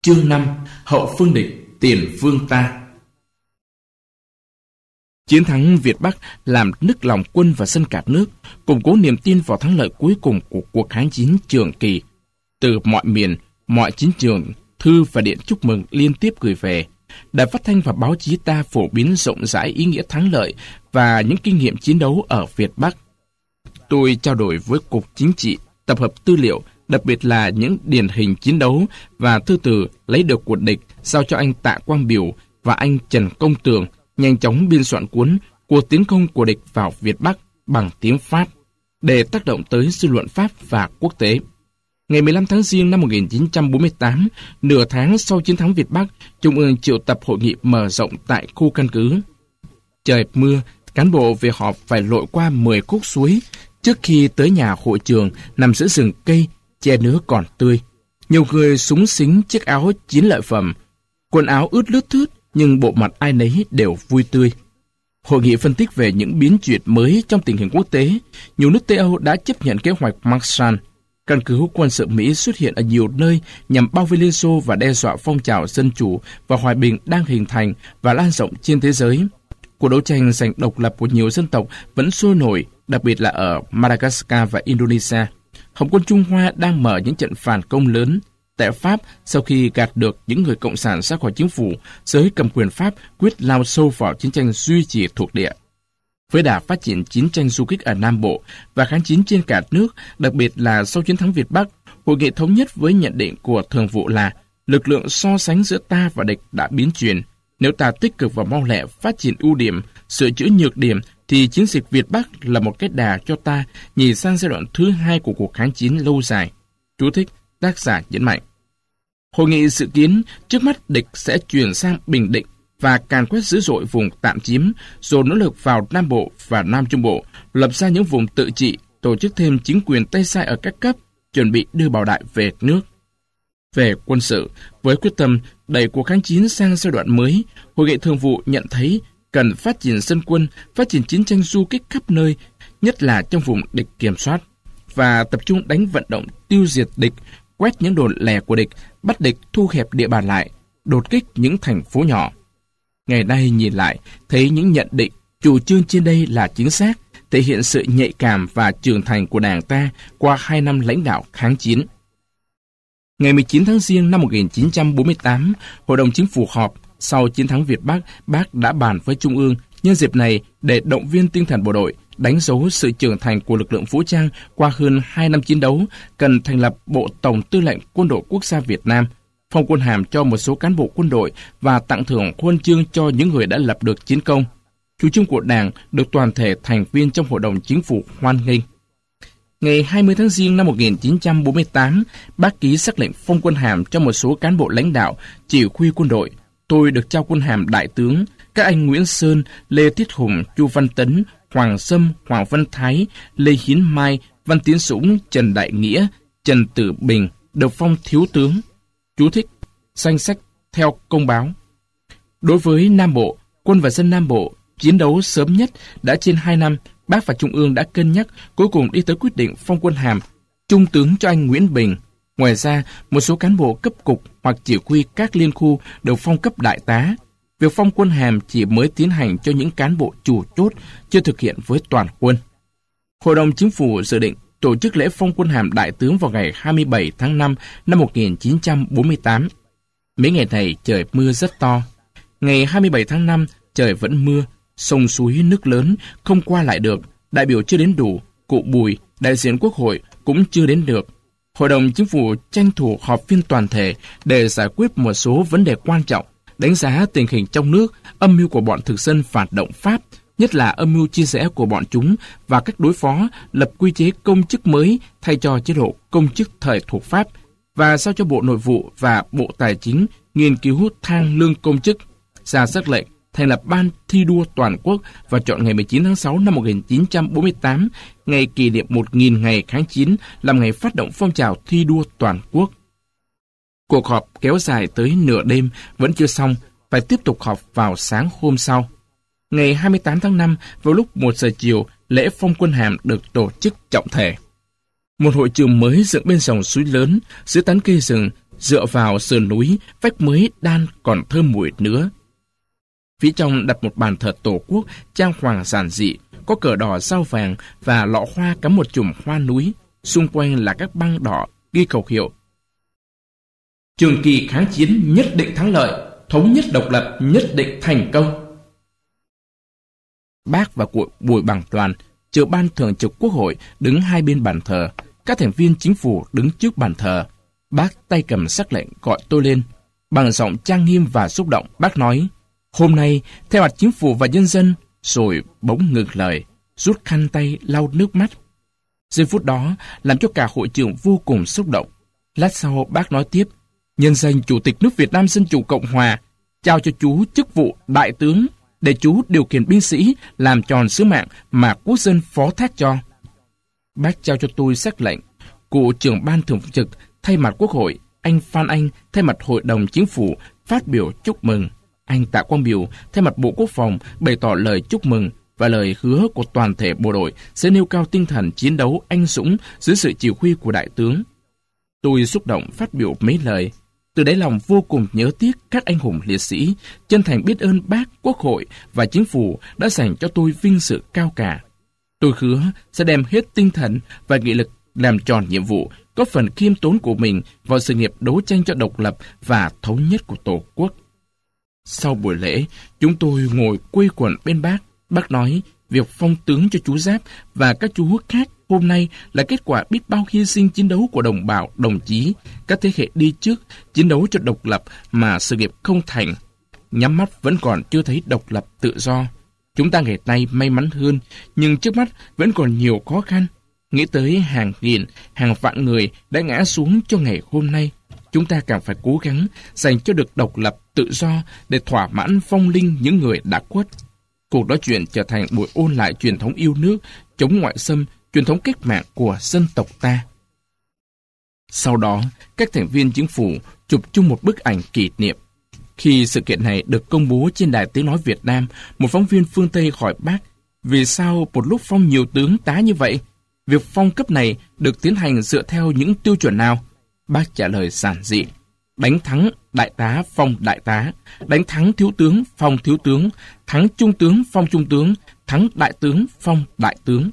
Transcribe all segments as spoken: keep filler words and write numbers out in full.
Chương năm. Hậu phương địch, tiền phương ta. Chiến thắng Việt Bắc làm nức lòng quân và dân cả nước, củng cố niềm tin vào thắng lợi cuối cùng của cuộc kháng chiến trường kỳ. Từ mọi miền, mọi chiến trường, thư và điện chúc mừng liên tiếp gửi về. Đài phát thanh và báo chí ta phổ biến rộng rãi ý nghĩa thắng lợi và những kinh nghiệm chiến đấu ở Việt Bắc. Tôi trao đổi với Cục Chính trị, tập hợp tư liệu, đặc biệt là những điển hình chiến đấu và thư từ lấy được của địch, giao cho anh Tạ Quang Biểu và anh Trần Công Tường nhanh chóng biên soạn cuốn Cuộc tiến công của địch vào Việt Bắc bằng tiếng Pháp để tác động tới dư luận Pháp và quốc tế. Ngày mười lăm tháng Giêng năm một nghìn chín trăm bốn mươi tám, nửa tháng sau chiến thắng Việt Bắc, Trung ương triệu tập hội nghị mở rộng tại khu căn cứ. Trời mưa, cán bộ về họp phải lội qua mười khúc suối trước khi tới nhà hội trường nằm giữa rừng cây, che nứa còn tươi. Nhiều người súng xính chiếc áo chiến lợi phẩm, quần áo ướt lướt thướt nhưng bộ mặt ai nấy đều vui tươi. Hội nghị phân tích về những biến chuyển mới trong tình hình quốc tế. Nhiều nước Tây Âu đã chấp nhận kế hoạch Marshall. Căn cứ quân sự Mỹ xuất hiện ở nhiều nơi nhằm bao vây Liên Xô và đe dọa phong trào dân chủ và hòa bình đang hình thành và lan rộng trên thế giới. Cuộc đấu tranh giành độc lập của nhiều dân tộc vẫn sôi nổi, đặc biệt là ở Madagascar và Indonesia. Hồng quân Trung Hoa đang mở những trận phản công lớn. Tại Pháp, sau khi gạt được những người cộng sản ra khỏi chính phủ, giới cầm quyền Pháp quyết lao sâu vào chiến tranh duy trì thuộc địa. Với đà phát triển chiến tranh du kích ở Nam Bộ và kháng chiến trên cả nước, đặc biệt là sau chiến thắng Việt Bắc, hội nghị thống nhất với nhận định của thường vụ là lực lượng so sánh giữa ta và địch đã biến chuyển. Nếu ta tích cực và mau lẹ phát triển ưu điểm, sửa chữa nhược điểm, thì chiến dịch Việt Bắc là một cái đà cho ta nhìn sang giai đoạn thứ hai của cuộc kháng chiến lâu dài. Chú thích, tác giả nhấn mạnh. Hội nghị dự kiến trước mắt địch sẽ chuyển sang Bình Định và càn quét dữ dội vùng tạm chiếm, rồi nỗ lực vào Nam Bộ và Nam Trung Bộ, lập ra những vùng tự trị, tổ chức thêm chính quyền Tây Sai ở các cấp, chuẩn bị đưa Bảo Đại về nước. Về quân sự, với quyết tâm đẩy cuộc kháng chiến sang giai đoạn mới, Hội nghị thường vụ nhận thấy cần phát triển dân quân, phát triển chiến tranh du kích khắp nơi, nhất là trong vùng địch kiểm soát, và tập trung đánh vận động tiêu diệt địch, quét những đồn lẻ của địch, bắt địch thu hẹp địa bàn lại, đột kích những thành phố nhỏ. Ngày nay nhìn lại, thấy những nhận định, chủ trương trên đây là chính xác, thể hiện sự nhạy cảm và trưởng thành của Đảng ta qua hai năm lãnh đạo kháng chiến. Ngày mười chín tháng Giêng năm một nghìn chín trăm bốn mươi tám, Hội đồng Chính phủ họp. Sau chiến thắng Việt Bắc, Bác đã bàn với Trung ương nhân dịp này để động viên tinh thần bộ đội, đánh dấu sự trưởng thành của lực lượng vũ trang qua hơn hai năm chiến đấu, cần thành lập Bộ Tổng Tư lệnh Quân đội Quốc gia Việt Nam, phong quân hàm cho một số cán bộ quân đội và tặng thưởng huân chương cho những người đã lập được chiến công. Chủ trương của Đảng được toàn thể thành viên trong Hội đồng Chính phủ hoan nghênh. Ngày hai mươi tháng Giêng năm một nghìn chín trăm bốn mươi tám, Bác ký sắc lệnh phong quân hàm cho một số cán bộ lãnh đạo, chỉ huy quân đội. Tôi được trao quân hàm đại tướng, các anh Nguyễn Sơn, Lê Thiết Hùng, Chu Văn Tấn, Hoàng Sâm, Hoàng Văn Thái, Lê Hiến Mai, Văn Tiến Dũng, Trần Đại Nghĩa, Trần Tử Bình được phong thiếu tướng. Chú thích, danh sách theo công báo. Đối với Nam Bộ, quân và dân Nam Bộ, chiến đấu sớm nhất đã trên hai năm, Bác và Trung ương đã cân nhắc, cuối cùng đi tới quyết định phong quân hàm trung tướng cho anh Nguyễn Bình. Ngoài ra, một số cán bộ cấp cục hoặc chỉ huy các liên khu được phong cấp đại tá. Việc phong quân hàm chỉ mới tiến hành cho những cán bộ chủ chốt, chưa thực hiện với toàn quân. Hội đồng Chính phủ dự định tổ chức lễ phong quân hàm đại tướng vào ngày hai mươi bảy tháng năm năm một nghìn chín trăm bốn mươi tám. Mấy ngày này trời mưa rất to. Ngày hai mươi bảy tháng năm, trời vẫn mưa, sông suối nước lớn, không qua lại được, đại biểu chưa đến đủ, cụ Bùi, đại diện Quốc hội cũng chưa đến được. Hội đồng Chính phủ tranh thủ họp phiên toàn thể để giải quyết một số vấn đề quan trọng, đánh giá tình hình trong nước, âm mưu của bọn thực dân phản động Pháp, nhất là âm mưu chia rẽ của bọn chúng và cách đối phó, lập quy chế công chức mới thay cho chế độ công chức thời thuộc Pháp, và giao cho Bộ Nội vụ và Bộ Tài chính nghiên cứu thang lương công chức, ra sắc lệnh thành lập Ban thi đua toàn quốc và chọn ngày mười chín tháng sáu năm một nghìn chín trăm bốn mươi tám, ngày kỷ niệm một nghìn ngày kháng chiến, làm ngày phát động phong trào thi đua toàn quốc. Cuộc họp kéo dài tới nửa đêm vẫn chưa xong, phải tiếp tục họp vào sáng hôm sau. Ngày hai mươi tám tháng năm, vào lúc một giờ chiều, lễ phong quân hàm được tổ chức trọng thể. Một hội trường mới dựng bên dòng suối lớn, dưới tán cây rừng, dựa vào sườn núi, vách mới đan còn thơm mùi nữa. Phía trong đặt một bàn thờ Tổ quốc trang hoàng giản dị, có cờ đỏ sao vàng và lọ hoa cắm một chùm hoa núi. Xung quanh là các băng đỏ ghi khẩu hiệu: Trường kỳ kháng chiến nhất định thắng lợi, thống nhất độc lập nhất định thành công. Bác và cụ Bùi Bằng Toàn, trưởng ban thường trực Quốc hội, đứng hai bên bàn thờ. Các thành viên chính phủ đứng trước bàn thờ. Bác tay cầm sắc lệnh gọi tôi lên. Bằng giọng trang nghiêm và xúc động, bác nói: Hôm nay, theo mặt chính phủ và nhân dân, rồi bỗng ngừng lời, rút khăn tay lau nước mắt. Giây phút đó làm cho cả hội trường vô cùng xúc động. Lát sau bác nói tiếp: Nhân danh Chủ tịch nước Việt Nam Dân Chủ Cộng Hòa, trao cho chú chức vụ đại tướng, để chú điều khiển binh sĩ làm tròn sứ mạng mà quốc dân phó thác cho. Bác trao cho tôi sắc lệnh. Cụ trưởng ban thường trực thay mặt Quốc hội, anh Phan Anh thay mặt Hội đồng Chính phủ phát biểu chúc mừng. Anh Tạ Quang Biểu thay mặt Bộ Quốc phòng bày tỏ lời chúc mừng và lời hứa của toàn thể bộ đội sẽ nêu cao tinh thần chiến đấu anh dũng dưới sự chỉ huy của đại tướng. Tôi xúc động phát biểu mấy lời. Từ đáy lòng vô cùng nhớ tiếc các anh hùng liệt sĩ, chân thành biết ơn Bác, Quốc hội và Chính phủ đã dành cho tôi vinh dự cao cả. Tôi hứa sẽ đem hết tinh thần và nghị lực làm tròn nhiệm vụ, góp phần khiêm tốn của mình vào sự nghiệp đấu tranh cho độc lập và thống nhất của Tổ quốc. Sau buổi lễ, chúng tôi ngồi quây quần bên Bác. Bác nói, việc phong tướng cho chú Giáp và các chú khác hôm nay là kết quả biết bao hy sinh chiến đấu của đồng bào, đồng chí, các thế hệ đi trước, chiến đấu cho độc lập mà sự nghiệp không thành. Nhắm mắt vẫn còn chưa thấy độc lập tự do. Chúng ta ngày nay may mắn hơn, nhưng trước mắt vẫn còn nhiều khó khăn. Nghĩ tới hàng nghìn, hàng vạn người đã ngã xuống cho ngày hôm nay, chúng ta càng phải cố gắng dành cho được độc lập tự do để thỏa mãn vong linh những người đã khuất. Cuộc nói chuyện trở thành buổi ôn lại truyền thống yêu nước, chống ngoại xâm, truyền thống cách mạng của dân tộc ta. Sau đó, các thành viên chính phủ chụp chung một bức ảnh kỷ niệm. Khi sự kiện này được công bố trên Đài Tiếng Nói Việt Nam, một phóng viên phương Tây hỏi Bác, vì sao một lúc phong nhiều tướng tá như vậy? Việc phong cấp này được tiến hành dựa theo những tiêu chuẩn nào? Bác trả lời giản dị: đánh thắng đại tá phong đại tá, đánh thắng thiếu tướng phong thiếu tướng, thắng trung tướng phong trung tướng, thắng đại tướng phong đại tướng.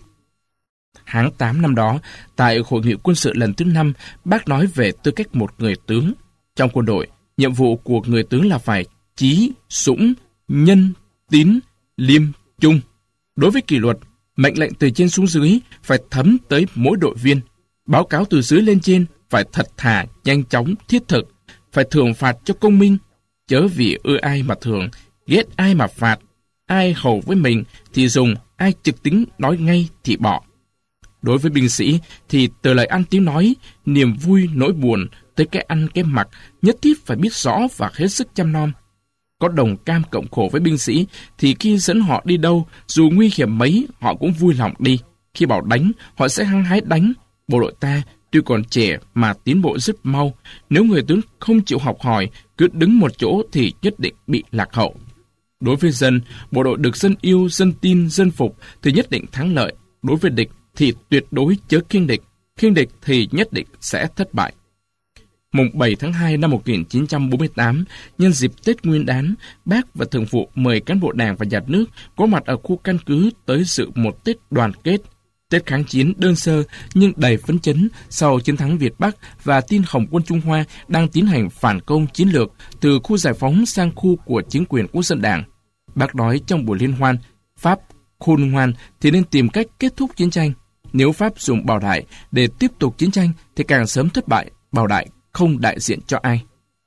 Tháng tám năm đó, tại Hội nghị quân sự lần thứ năm, Bác nói về tư cách một người tướng. Trong quân đội, nhiệm vụ của người tướng là phải chí, dũng, nhân, tín, liêm, trung. Đối với kỷ luật, mệnh lệnh từ trên xuống dưới phải thấm tới mỗi đội viên. Báo cáo từ dưới lên trên phải thật thà, nhanh chóng, thiết thực. Phải thưởng phạt cho công minh. Chớ vì ưa ai mà thưởng, ghét ai mà phạt. Ai hầu với mình thì dùng, ai trực tính nói ngay thì bỏ. Đối với binh sĩ thì từ lời ăn tiếng nói, niềm vui, nỗi buồn tới cái ăn cái mặc nhất thiết phải biết rõ và hết sức chăm nom. Có đồng cam cộng khổ với binh sĩ thì khi dẫn họ đi đâu, dù nguy hiểm mấy, họ cũng vui lòng đi. Khi bảo đánh, họ sẽ hăng hái đánh. Bộ đội ta tuy còn trẻ mà tiến bộ rất mau. Nếu người tướng không chịu học hỏi, cứ đứng một chỗ thì nhất định bị lạc hậu. Đối với dân, bộ đội được dân yêu, dân tin, dân phục thì nhất định thắng lợi. Đối với địch thì tuyệt đối chớ khinh địch. Khinh địch thì nhất định sẽ thất bại. Mùng bảy tháng hai năm một nghìn chín trăm bốn mươi tám, nhân dịp Tết Nguyên đán, Bác và Thường vụ mời cán bộ Đảng và Nhà nước có mặt ở khu căn cứ tới dự một Tết đoàn kết. Tết kháng chiến đơn sơ nhưng đầy phấn chấn sau chiến thắng Việt Bắc và tin Hồng quân Trung Hoa đang tiến hành phản công chiến lược từ khu giải phóng sang khu của chính quyền quốc dân Đảng. Bác nói trong buổi liên hoan, Pháp khôn ngoan thì nên tìm cách kết thúc chiến tranh. Nếu Pháp dùng Bảo Đại để tiếp tục chiến tranh thì càng sớm thất bại, Bảo Đại không đại diện cho ai.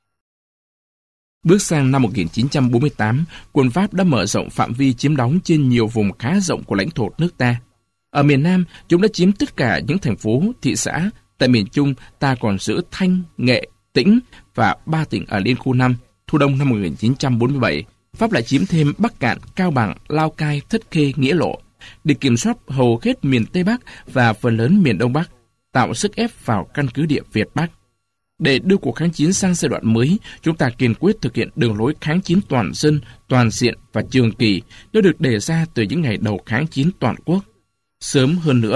Bước sang năm một nghìn chín trăm bốn mươi tám, quân Pháp đã mở rộng phạm vi chiếm đóng trên nhiều vùng khá rộng của lãnh thổ nước ta. Ở miền Nam, chúng đã chiếm tất cả những thành phố, thị xã. Tại miền Trung, ta còn giữ Thanh, Nghệ, Tĩnh và ba tỉnh ở Liên khu năm. Thu đông năm một nghìn chín trăm bốn mươi bảy, Pháp lại chiếm thêm Bắc Cạn, Cao Bằng, Lao Cai, Thất Khê, Nghĩa Lộ, để kiểm soát hầu hết miền Tây Bắc và phần lớn miền Đông Bắc, tạo sức ép vào căn cứ địa Việt Bắc. Để đưa cuộc kháng chiến sang giai đoạn mới, chúng ta kiên quyết thực hiện đường lối kháng chiến toàn dân, toàn diện và trường kỳ đã được đề ra từ những ngày đầu kháng chiến toàn quốc. Sớm hơn nữa,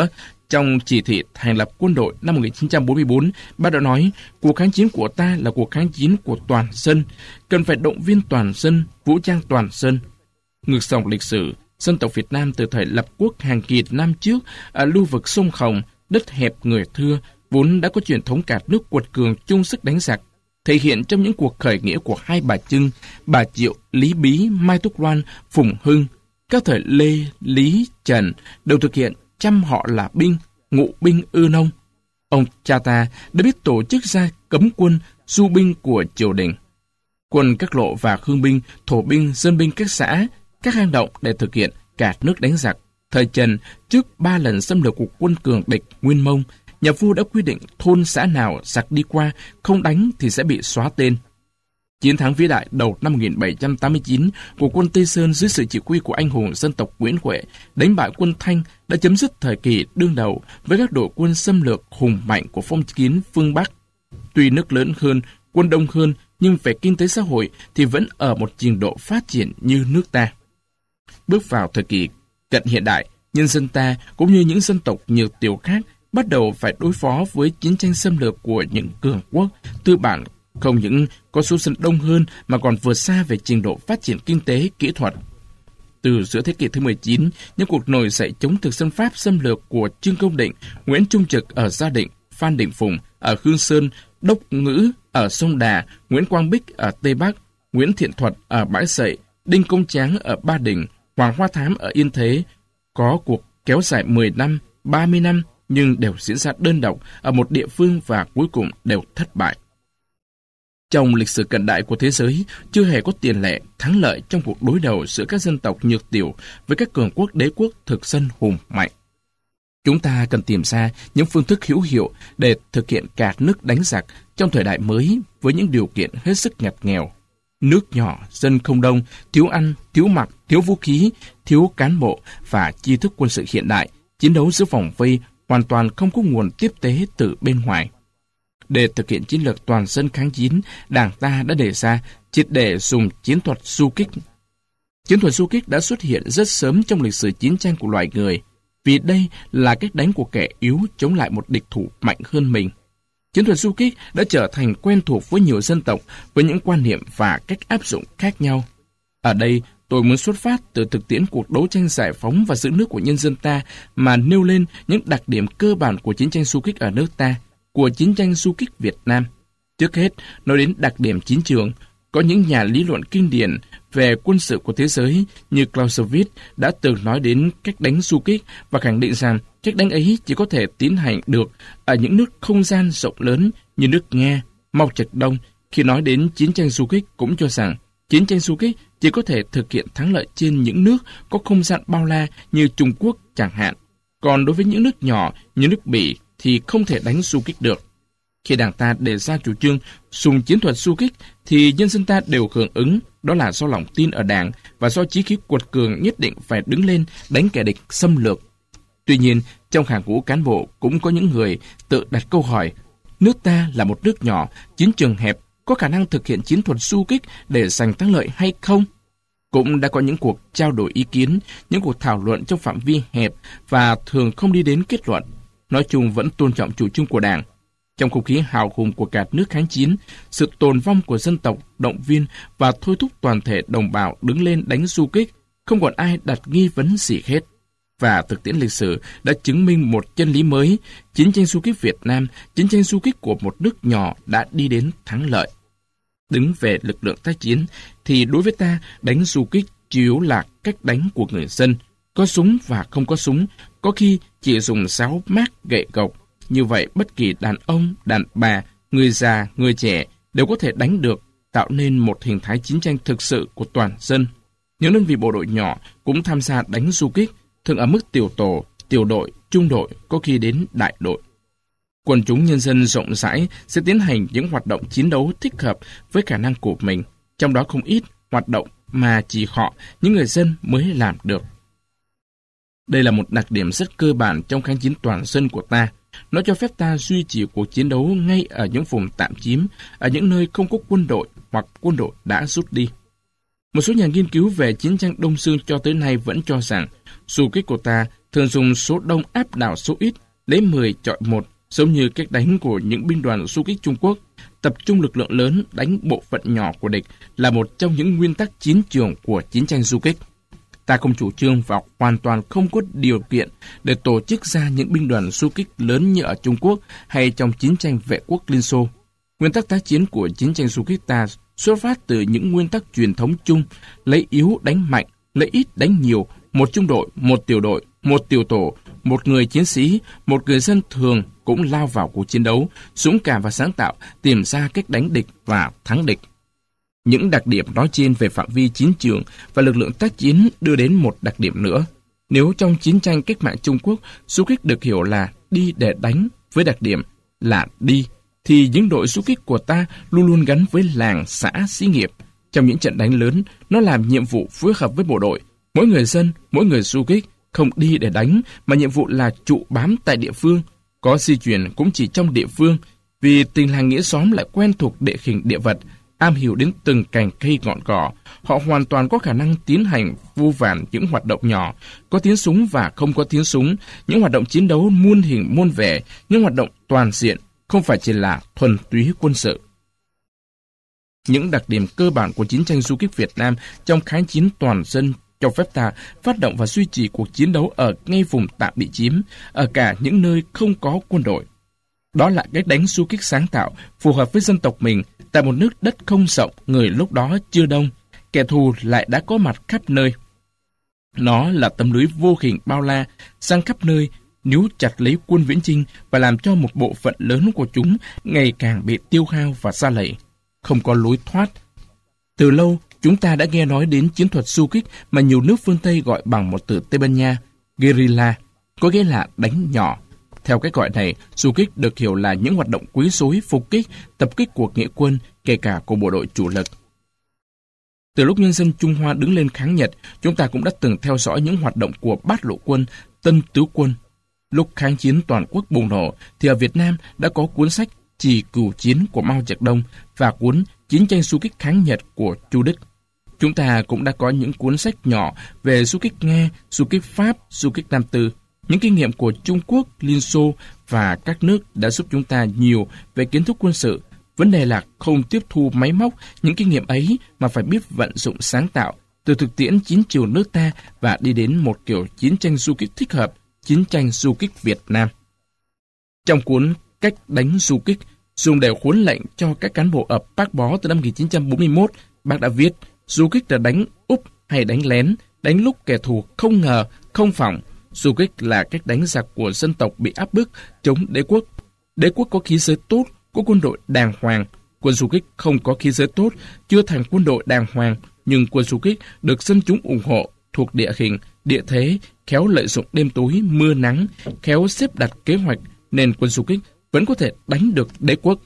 Trong chỉ thị thành lập quân đội năm một nghìn chín trăm bốn mươi tư, Bác đã nói, cuộc kháng chiến của ta là cuộc kháng chiến của toàn dân, cần phải động viên toàn dân, vũ trang toàn dân. Ngược dòng lịch sử, dân tộc Việt Nam từ thời lập quốc hàng kỳ năm trước ở lưu vực sông Hồng, đất hẹp người thưa, vốn đã có truyền thống cả nước quật cường chung sức đánh giặc, thể hiện trong những cuộc khởi nghĩa của hai bà Trưng, bà Triệu, Lý Bí, Mai Thúc Loan, Phùng Hưng. Các thời Lê, Lý, Trần đều thực hiện chăm họ là binh, ngụ binh ư nông. Ông cha ta đã biết tổ chức ra cấm quân, du binh của triều đình. Quân các lộ và hương binh, thổ binh, dân binh các xã, các hang động để thực hiện cả nước đánh giặc. Thời Trần, trước ba lần xâm lược của quân cường địch Nguyên Mông, nhà vua đã quy định thôn xã nào giặc đi qua, không đánh thì sẽ bị xóa tên. Chiến thắng vĩ đại đầu năm một nghìn bảy trăm tám mươi chín của quân Tây Sơn dưới sự chỉ huy của anh hùng dân tộc Nguyễn Huệ đánh bại quân Thanh đã chấm dứt thời kỳ đương đầu với các đội quân xâm lược hùng mạnh của phong kiến phương Bắc. Tuy nước lớn hơn, quân đông hơn, nhưng về kinh tế xã hội thì vẫn ở một trình độ phát triển như nước ta. Bước vào thời kỳ cận hiện đại, nhân dân ta cũng như những dân tộc nhiều tiểu khác bắt đầu phải đối phó với chiến tranh xâm lược của những cường quốc tư bản không những có số dân đông hơn mà còn vượt xa về trình độ phát triển kinh tế, kỹ thuật. Từ giữa thế kỷ thứ mười chín, những cuộc nổi dậy chống thực dân Pháp xâm lược của Trương Công Định, Nguyễn Trung Trực ở Gia Định, Phan Đình Phùng ở Hương Sơn, Đốc Ngữ ở Sông Đà, Nguyễn Quang Bích ở Tây Bắc, Nguyễn Thiện Thuật ở Bãi Sậy, Đinh Công Tráng ở Ba Đình, Hoàng Hoa Thám ở Yên Thế, có cuộc kéo dài mười năm, ba mươi năm nhưng đều diễn ra đơn độc ở một địa phương và cuối cùng đều thất bại. Trong lịch sử cận đại của thế giới, chưa hề có tiền lệ thắng lợi trong cuộc đối đầu giữa các dân tộc nhược tiểu với các cường quốc đế quốc thực dân hùng mạnh. Chúng ta cần tìm ra những phương thức hữu hiệu để thực hiện cả nước đánh giặc trong thời đại mới với những điều kiện hết sức ngặt nghèo. Nước nhỏ, dân không đông, thiếu ăn, thiếu mặc, thiếu vũ khí, thiếu cán bộ và tri thức quân sự hiện đại, chiến đấu giữa vòng vây, hoàn toàn không có nguồn tiếp tế từ bên ngoài. Để thực hiện chiến lược toàn dân kháng chiến, Đảng ta đã đề ra triệt để dùng chiến thuật du kích. Chiến thuật du kích đã xuất hiện rất sớm trong lịch sử chiến tranh của loài người, vì đây là cách đánh của kẻ yếu chống lại một địch thủ mạnh hơn mình. Chiến thuật du kích đã trở thành quen thuộc với nhiều dân tộc với những quan niệm và cách áp dụng khác nhau. Ở đây, tôi muốn xuất phát từ thực tiễn cuộc đấu tranh giải phóng và giữ nước của nhân dân ta mà nêu lên những đặc điểm cơ bản của chiến tranh du kích ở nước ta, của chiến tranh du kích Việt Nam. Trước hết, nói đến đặc điểm chiến trường, có những nhà lý luận kinh điển về quân sự của thế giới như Clausewitz đã từng nói đến cách đánh du kích và khẳng định rằng cách đánh ấy chỉ có thể tiến hành được ở những nước không gian rộng lớn như nước Nga, Mao Trạch Đông. Khi nói đến chiến tranh du kích cũng cho rằng chiến tranh du kích chỉ có thể thực hiện thắng lợi trên những nước có không gian bao la như Trung Quốc chẳng hạn. Còn đối với những nước nhỏ như nước Bỉ thì không thể đánh du kích được. Khi Đảng ta đề ra chủ trương dùng chiến thuật du kích thì nhân dân ta đều hưởng ứng, đó là do lòng tin ở Đảng và do chí khí quật cường nhất định phải đứng lên đánh kẻ địch xâm lược. Tuy nhiên, trong hàng ngũ cán bộ cũng có những người tự đặt câu hỏi, nước ta là một nước nhỏ, chiến trường hẹp, có khả năng thực hiện chiến thuật du kích để giành thắng lợi hay không? Cũng đã có những cuộc trao đổi ý kiến, những cuộc thảo luận trong phạm vi hẹp và thường không đi đến kết luận. Nói chung vẫn tôn trọng chủ trương của Đảng. Trong không khí hào hùng của cả nước kháng chiến, sự tồn vong của dân tộc, động viên và thôi thúc toàn thể đồng bào đứng lên đánh du kích, không còn ai đặt nghi vấn gì hết. Và thực tiễn lịch sử đã chứng minh một chân lý mới, chiến tranh du kích Việt Nam, chiến tranh du kích của một nước nhỏ đã đi đến thắng lợi. Đứng về lực lượng tác chiến, thì đối với ta, đánh du kích chủ yếu là cách đánh của người dân, có súng và không có súng, có khi chỉ dùng giáo mác gậy gộc. Như vậy, bất kỳ đàn ông, đàn bà, người già, người trẻ đều có thể đánh được, tạo nên một hình thái chiến tranh thực sự của toàn dân. Những đơn vị bộ đội nhỏ cũng tham gia đánh du kích, thường ở mức tiểu tổ, tiểu đội, trung đội, có khi đến đại đội. Quần chúng nhân dân rộng rãi sẽ tiến hành những hoạt động chiến đấu thích hợp với khả năng của mình, trong đó không ít hoạt động mà chỉ họ, những người dân mới làm được. Đây là một đặc điểm rất cơ bản trong kháng chiến toàn dân của ta. Nó cho phép ta duy trì cuộc chiến đấu ngay ở những vùng tạm chiếm, ở những nơi không có quân đội hoặc quân đội đã rút đi. Một số nhà nghiên cứu về chiến tranh Đông Dương cho tới nay vẫn cho rằng du kích của ta thường dùng số đông áp đảo số ít, lấy mười chọi một, giống như cách đánh của những binh đoàn du kích Trung Quốc. Tập trung lực lượng lớn đánh bộ phận nhỏ của địch là một trong những nguyên tắc chiến trường của chiến tranh du kích. Ta không chủ trương và hoàn toàn không có điều kiện để tổ chức ra những binh đoàn du kích lớn như ở Trung Quốc hay trong chiến tranh vệ quốc Liên Xô. Nguyên tắc tác chiến của chiến tranh du kích ta xuất phát từ những nguyên tắc truyền thống chung: lấy yếu đánh mạnh, lấy ít đánh nhiều, một trung đội, một tiểu đội, một tiểu tổ, một người chiến sĩ, một người dân thường cũng lao vào cuộc chiến đấu, dũng cảm và sáng tạo, tìm ra cách đánh địch và thắng địch. Những đặc điểm nói trên về phạm vi chiến trường và lực lượng tác chiến đưa đến một đặc điểm nữa. Nếu trong chiến tranh cách mạng Trung Quốc, du kích được hiểu là đi để đánh với đặc điểm là đi, thì những đội du kích của ta luôn luôn gắn với làng, xã, xí nghiệp. Trong những trận đánh lớn, nó làm nhiệm vụ phối hợp với bộ đội. Mỗi người dân, mỗi người du kích không đi để đánh, mà nhiệm vụ là trụ bám tại địa phương. Có di chuyển cũng chỉ trong địa phương, vì tình làng nghĩa xóm lại quen thuộc địa hình địa vật, am hiểu đến từng cành cây ngọn cỏ. Họ hoàn toàn có khả năng tiến hành vô vàn những hoạt động nhỏ, có tiếng súng và không có tiếng súng, những hoạt động chiến đấu muôn hình muôn vẻ, những hoạt động toàn diện, không phải chỉ là thuần túy quân sự. Những đặc điểm cơ bản của chiến tranh du kích Việt Nam trong kháng chiến toàn dân cho phép ta phát động và duy trì cuộc chiến đấu ở ngay vùng tạm bị chiếm, ở cả những nơi không có quân đội. Đó là cách đánh du kích sáng tạo, phù hợp với dân tộc mình, tại một nước đất không rộng, người lúc đó chưa đông, kẻ thù lại đã có mặt khắp nơi. Nó là tấm lưới vô hình bao la, sang khắp nơi, níu chặt lấy quân Viễn Chinh và làm cho một bộ phận lớn của chúng ngày càng bị tiêu hao và sa lầy, không có lối thoát. Từ lâu, chúng ta đã nghe nói đến chiến thuật du kích mà nhiều nước phương Tây gọi bằng một từ Tây Ban Nha, guerrilla, có nghĩa là đánh nhỏ. Theo cách gọi này, du kích được hiểu là những hoạt động quấy rối, phục kích, tập kích của nghĩa quân, kể cả của bộ đội chủ lực. Từ lúc nhân dân Trung Hoa đứng lên kháng Nhật, chúng ta cũng đã từng theo dõi những hoạt động của Bát Lộ Quân, Tân Tứ Quân. Lúc kháng chiến toàn quốc bùng nổ, thì ở Việt Nam đã có cuốn sách Trì Cửu Chiến của Mao Trạch Đông và cuốn Chiến tranh du kích kháng Nhật của Chu Đức. Chúng ta cũng đã có những cuốn sách nhỏ về du kích Nga, du kích Pháp, du kích Nam Tư. Những kinh nghiệm của Trung Quốc, Liên Xô và các nước đã giúp chúng ta nhiều về kiến thức quân sự. Vấn đề là không tiếp thu máy móc những kinh nghiệm ấy mà phải biết vận dụng sáng tạo từ thực tiễn chiến trường nước ta và đi đến một kiểu chiến tranh du kích thích hợp, chiến tranh du kích Việt Nam. Trong cuốn Cách đánh du kích, dùng để huấn lệnh cho các cán bộ ở Bác Bó từ năm một nghìn chín trăm bốn mươi mốt, bác đã viết du kích là đánh úp hay đánh lén, đánh lúc kẻ thù không ngờ, không phòng. Du kích là cách đánh giặc của dân tộc bị áp bức chống đế quốc. Đế quốc có khí giới tốt, có quân đội đàng hoàng. Quân du kích không có khí giới tốt, chưa thành quân đội đàng hoàng, nhưng quân du kích được dân chúng ủng hộ, thuộc địa hình, địa thế, khéo lợi dụng đêm tối, mưa nắng, khéo xếp đặt kế hoạch, nên quân du kích vẫn có thể đánh được đế quốc.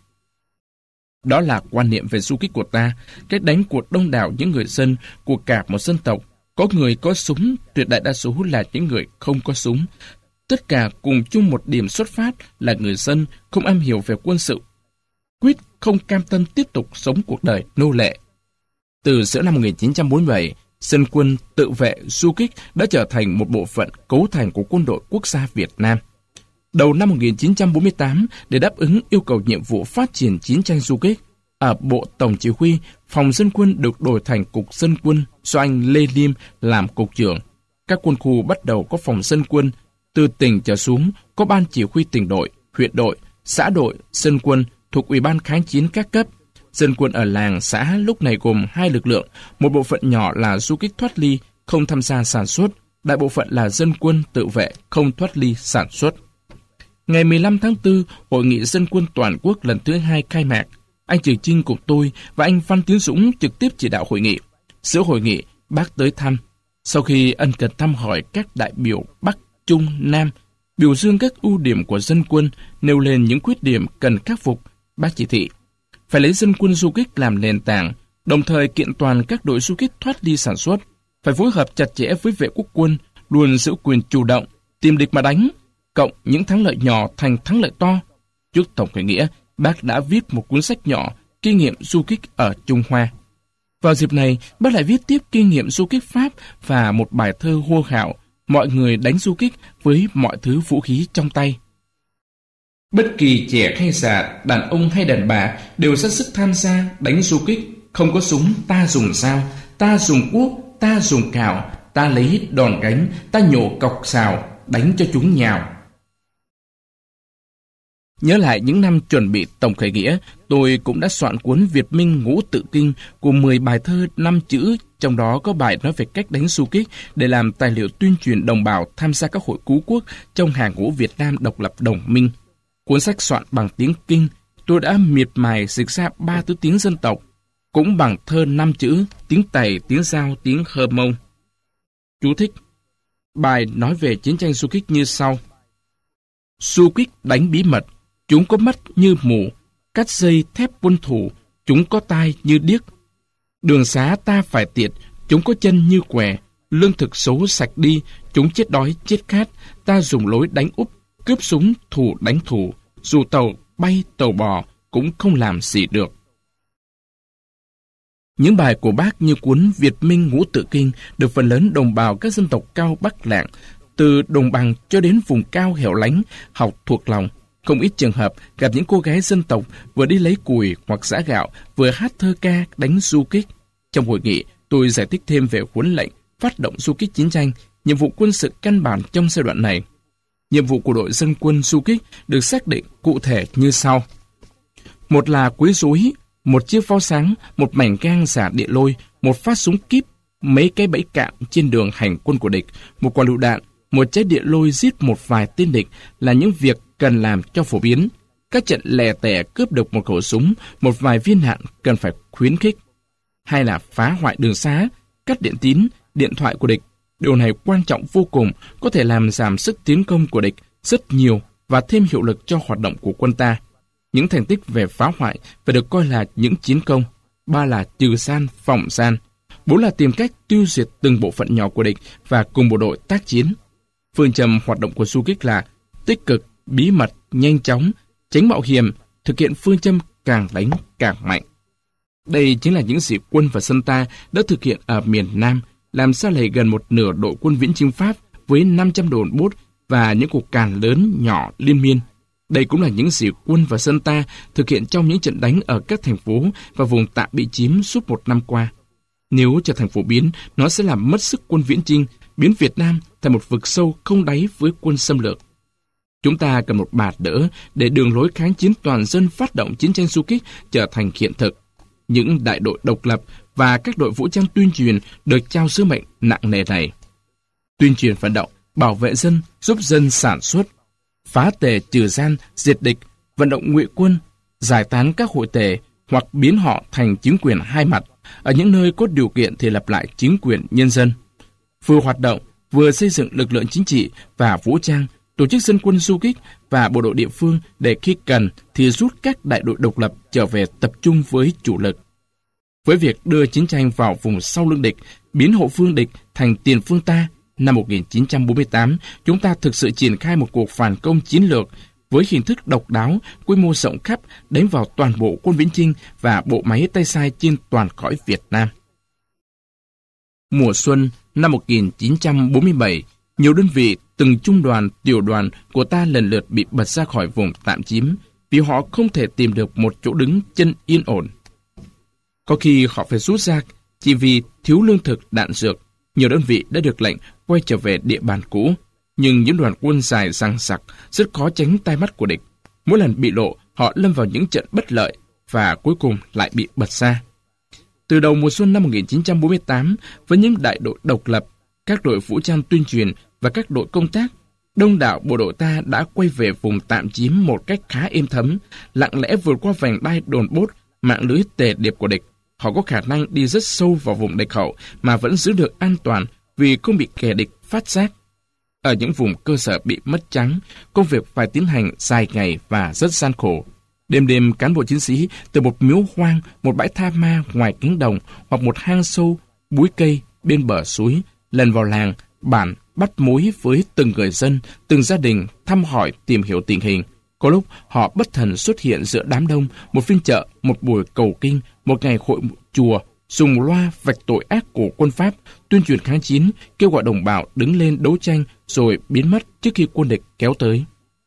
Đó là quan niệm về du kích của ta, cách đánh của đông đảo những người dân của cả một dân tộc. Có người có súng, tuyệt đại đa số là những người không có súng. Tất cả cùng chung một điểm xuất phát là người dân không am hiểu về quân sự, quyết không cam tâm tiếp tục sống cuộc đời nô lệ. Từ giữa năm một nghìn chín trăm bốn mươi bảy, dân quân tự vệ du kích đã trở thành một bộ phận cấu thành của quân đội quốc gia Việt Nam. Đầu năm một nghìn chín trăm bốn mươi tám, để đáp ứng yêu cầu nhiệm vụ phát triển chiến tranh du kích, ở Bộ Tổng Chỉ huy, Phòng Dân quân được đổi thành Cục Dân quân do anh Lê Liêm làm cục trưởng. Các quân khu bắt đầu có phòng dân quân, từ tỉnh trở xuống có ban chỉ huy tỉnh đội, huyện đội, xã đội, dân quân thuộc Ủy ban kháng chiến các cấp. Dân quân ở làng, xã lúc này gồm hai lực lượng, một bộ phận nhỏ là du kích thoát ly, không tham gia sản xuất, đại bộ phận là dân quân tự vệ, không thoát ly sản xuất. Ngày mười lăm tháng tư, Hội nghị Dân quân toàn quốc lần thứ hai khai mạc. Anh Trường Chinh cùng tôi và anh Văn Tiến Dũng trực tiếp chỉ đạo hội nghị. Giữa hội nghị, bác tới thăm. Sau khi ân cần thăm hỏi các đại biểu Bắc, Trung, Nam, biểu dương các ưu điểm của dân quân, nêu lên những khuyết điểm cần khắc phục, bác chỉ thị phải lấy dân quân du kích làm nền tảng, đồng thời kiện toàn các đội du kích thoát ly sản xuất, phải phối hợp chặt chẽ với vệ quốc quân, luôn giữ quyền chủ động, tìm địch mà đánh, cộng những thắng lợi nhỏ thành thắng lợi to. Trước tổng khởi nghĩa, bác đã viết một cuốn sách nhỏ kinh nghiệm du kích ở Trung Hoa. Vào dịp này, bác lại viết tiếp kinh nghiệm du kích Pháp và một bài thơ hô hào mọi người đánh du kích với mọi thứ vũ khí trong tay. Bất kỳ trẻ hay già, đàn ông hay đàn bà đều ra sức tham gia đánh du kích. Không có súng, ta dùng dao, ta dùng cuốc, ta dùng cào, ta lấy đòn gánh, ta nhổ cọc sào, đánh cho chúng nhào. Nhớ lại những năm chuẩn bị tổng khởi nghĩa, tôi cũng đã soạn cuốn Việt Minh Ngũ Tự Kinh cùng mười bài thơ năm chữ, trong đó có bài nói về cách đánh du kích để làm tài liệu tuyên truyền đồng bào tham gia các hội cứu quốc trong hàng ngũ Việt Nam độc lập đồng minh. Cuốn sách soạn bằng tiếng Kinh, tôi đã miệt mài dịch ra ba thứ tiếng dân tộc, cũng bằng thơ năm chữ, tiếng Tày, tiếng Dao, tiếng Hơ Mông. Chú thích: bài nói về chiến tranh du kích như sau. Du kích đánh bí mật, chúng có mắt như mù, cắt dây thép quân thủ, chúng có tai như điếc. Đường xá ta phải tiệt, chúng có chân như què, lương thực xấu sạch đi, chúng chết đói chết khát, ta dùng lối đánh úp, cướp súng thủ đánh thủ, dù tàu bay tàu bò cũng không làm gì được. Những bài của bác như cuốn Việt Minh Ngũ Tự Kinh được phần lớn đồng bào các dân tộc cao Bắc Lạng, từ đồng bằng cho đến vùng cao hẻo lánh, học thuộc lòng. Không ít trường hợp gặp những cô gái dân tộc vừa đi lấy củi hoặc giã gạo, vừa hát thơ ca đánh du kích. Trong hội nghị, tôi giải thích thêm về huấn lệnh, phát động du kích chiến tranh, nhiệm vụ quân sự căn bản trong giai đoạn này. Nhiệm vụ của đội dân quân du kích được xác định cụ thể như sau. Một là quấy rối, một chiếc pháo sáng, một mảnh gang giả địa lôi, một phát súng kíp, mấy cái bẫy cạn trên đường hành quân của địch, một quả lựu đạn, một trái địa lôi giết một vài tên địch là những việc cần làm cho phổ biến. Các trận lẻ tẻ cướp được một khẩu súng, một vài viên đạn cần phải khuyến khích. Hay là phá hoại đường xá, cắt điện tín, điện thoại của địch. Điều này quan trọng vô cùng, có thể làm giảm sức tiến công của địch rất nhiều và thêm hiệu lực cho hoạt động của quân ta. Những thành tích về phá hoại phải được coi là những chiến công. Ba là trừ gian, phòng gian. Bốn là tìm cách tiêu diệt từng bộ phận nhỏ của địch và cùng bộ đội tác chiến. Phương châm hoạt động của du kích là tích cực, bí mật, nhanh chóng, tránh mạo hiểm, thực hiện phương châm càng đánh càng mạnh. Đây chính là những gì quân và dân ta đã thực hiện ở miền Nam, làm sa lầy gần một nửa đội quân viễn chinh Pháp với năm trăm đồn bốt và những cuộc càn lớn nhỏ liên miên. Đây cũng là những gì quân và dân ta thực hiện trong những trận đánh ở các thành phố và vùng tạm bị chiếm suốt một năm qua. Nếu trở thành phổ biến, nó sẽ làm mất sức quân viễn chinh, biến Việt Nam thành một vực sâu không đáy với quân xâm lược. Chúng ta cần một bạt đỡ để đường lối kháng chiến toàn dân phát động chiến tranh du kích trở thành hiện thực. Những đại đội độc lập và các đội vũ trang tuyên truyền được trao sứ mệnh nặng nề này. Tuyên truyền vận động, bảo vệ dân, giúp dân sản xuất, phá tề trừ gian, diệt địch, vận động ngụy quân, giải tán các hội tề hoặc biến họ thành chính quyền hai mặt. Ở những nơi có điều kiện thì lập lại chính quyền nhân dân. Vừa hoạt động, vừa xây dựng lực lượng chính trị và vũ trang, tổ chức dân quân du kích và bộ đội địa phương để khi cần thì rút các đại đội độc lập trở về tập trung với chủ lực. Với việc đưa chiến tranh vào vùng sau lưng địch, biến hậu phương địch thành tiền phương ta, năm một nghìn chín trăm bốn mươi tám, chúng ta thực sự triển khai một cuộc phản công chiến lược với hình thức độc đáo, quy mô rộng khắp, đánh vào toàn bộ quân viễn chinh và bộ máy tay sai trên toàn cõi Việt Nam. Mùa xuân năm một nghìn chín trăm bốn mươi bảy, nhiều đơn vị, từng trung đoàn, tiểu đoàn của ta lần lượt bị bật ra khỏi vùng tạm chiếm vì họ không thể tìm được một chỗ đứng chân yên ổn. Có khi họ phải rút ra chỉ vì thiếu lương thực, đạn dược. Nhiều đơn vị đã được lệnh quay trở về địa bàn cũ, nhưng những đoàn quân dài dằng dặc rất khó tránh tai mắt của địch. Mỗi lần bị lộ, họ lâm vào những trận bất lợi và cuối cùng lại bị bật ra. Từ đầu mùa xuân năm một nghìn chín trăm bốn mươi tám, với những đại đội độc lập, các đội vũ trang tuyên truyền và các đội công tác, đông đảo bộ đội ta đã quay về vùng tạm chiếm một cách khá êm thấm, lặng lẽ vượt qua vành đai đồn bốt, mạng lưới tề điệp của địch. Họ có khả năng đi rất sâu vào vùng địch hậu mà vẫn giữ được an toàn vì không bị kẻ địch phát giác. Ở những vùng cơ sở bị mất trắng, công việc phải tiến hành dài ngày và rất gian khổ. Đêm đêm cán bộ chiến sĩ từ một miếu hoang, một bãi tha ma ngoài cánh đồng hoặc một hang sâu, búi cây bên bờ suối, lần vào làng, bản, bắt mối với từng người dân, từng gia đình, thăm hỏi, tìm hiểu tình hình. Có lúc họ bất thần xuất hiện giữa đám đông, một phiên chợ, một buổi cầu kinh, một ngày hội chùa, dùng loa vạch tội ác của quân Pháp, tuyên truyền kháng chiến, kêu gọi đồng bào đứng lên đấu tranh rồi biến mất trước khi quân địch kéo tới.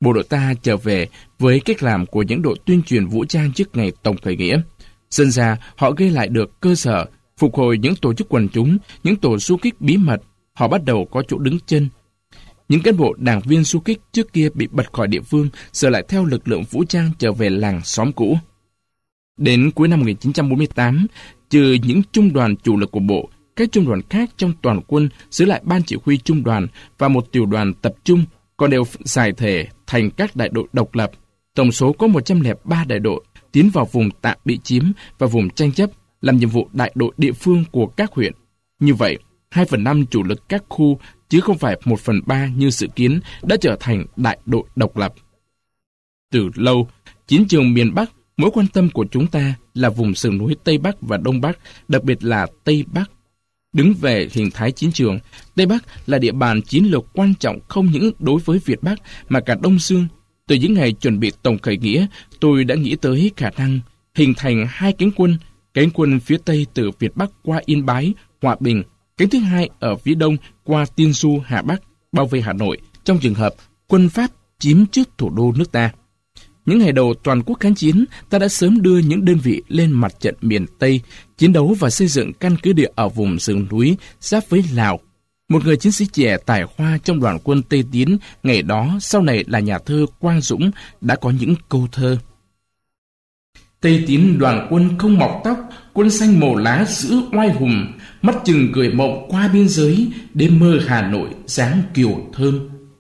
bộ đội ta trở về với cách làm của những đội tuyên truyền vũ trang trước ngày tổng khởi nghĩa. Dần ra, họ gây lại được cơ sở, phục hồi những tổ chức quần chúng, những tổ du kích bí mật. Họ bắt đầu có chỗ đứng chân. Những cán bộ đảng viên du kích trước kia bị bật khỏi địa phương, giờ lại theo lực lượng vũ trang trở về làng xóm cũ. Đến cuối năm một nghìn chín trăm bốn mươi tám, trừ những trung đoàn chủ lực của bộ, các trung đoàn khác trong toàn quân giữ lại ban chỉ huy trung đoàn và một tiểu đoàn tập trung, còn đều giải thể thành các đại đội độc lập. Tổng số có một trăm lẻ ba đại đội tiến vào vùng tạm bị chiếm và vùng tranh chấp, làm nhiệm vụ đại đội địa phương của các huyện. Như vậy, hai phần năm chủ lực các khu, chứ không phải một phần ba như dự kiến, đã trở thành đại đội độc lập. Từ lâu, chiến trường miền Bắc, mối quan tâm của chúng ta là vùng sườn núi Tây Bắc và Đông Bắc, đặc biệt là Tây Bắc. Đứng về hình thái chiến trường, Tây Bắc là địa bàn chiến lược quan trọng không những đối với Việt Bắc mà cả Đông Dương. Từ những ngày chuẩn bị tổng khởi nghĩa, tôi đã nghĩ tới khả năng hình thành hai cánh quân, cánh quân phía Tây từ Việt Bắc qua Yên Bái, Hòa Bình, cánh thứ hai ở phía Đông qua Tiên Du, Hà Bắc, bao vây Hà Nội, trong trường hợp quân Pháp chiếm trước thủ đô nước ta. Những ngày đầu toàn quốc kháng chiến, ta đã sớm đưa những đơn vị lên mặt trận miền Tây, chiến đấu và xây dựng căn cứ địa ở vùng rừng núi giáp với Lào. Một người chiến sĩ trẻ tài hoa trong đoàn quân Tây Tiến ngày đó, sau này là nhà thơ Quang Dũng, đã có những câu thơ. Tây Tiến đoàn quân không mọc tóc, quân xanh màu lá giữ oai hùng, mắt chừng cười mộng qua biên giới, đêm mơ Hà Nội dáng kiều thơm.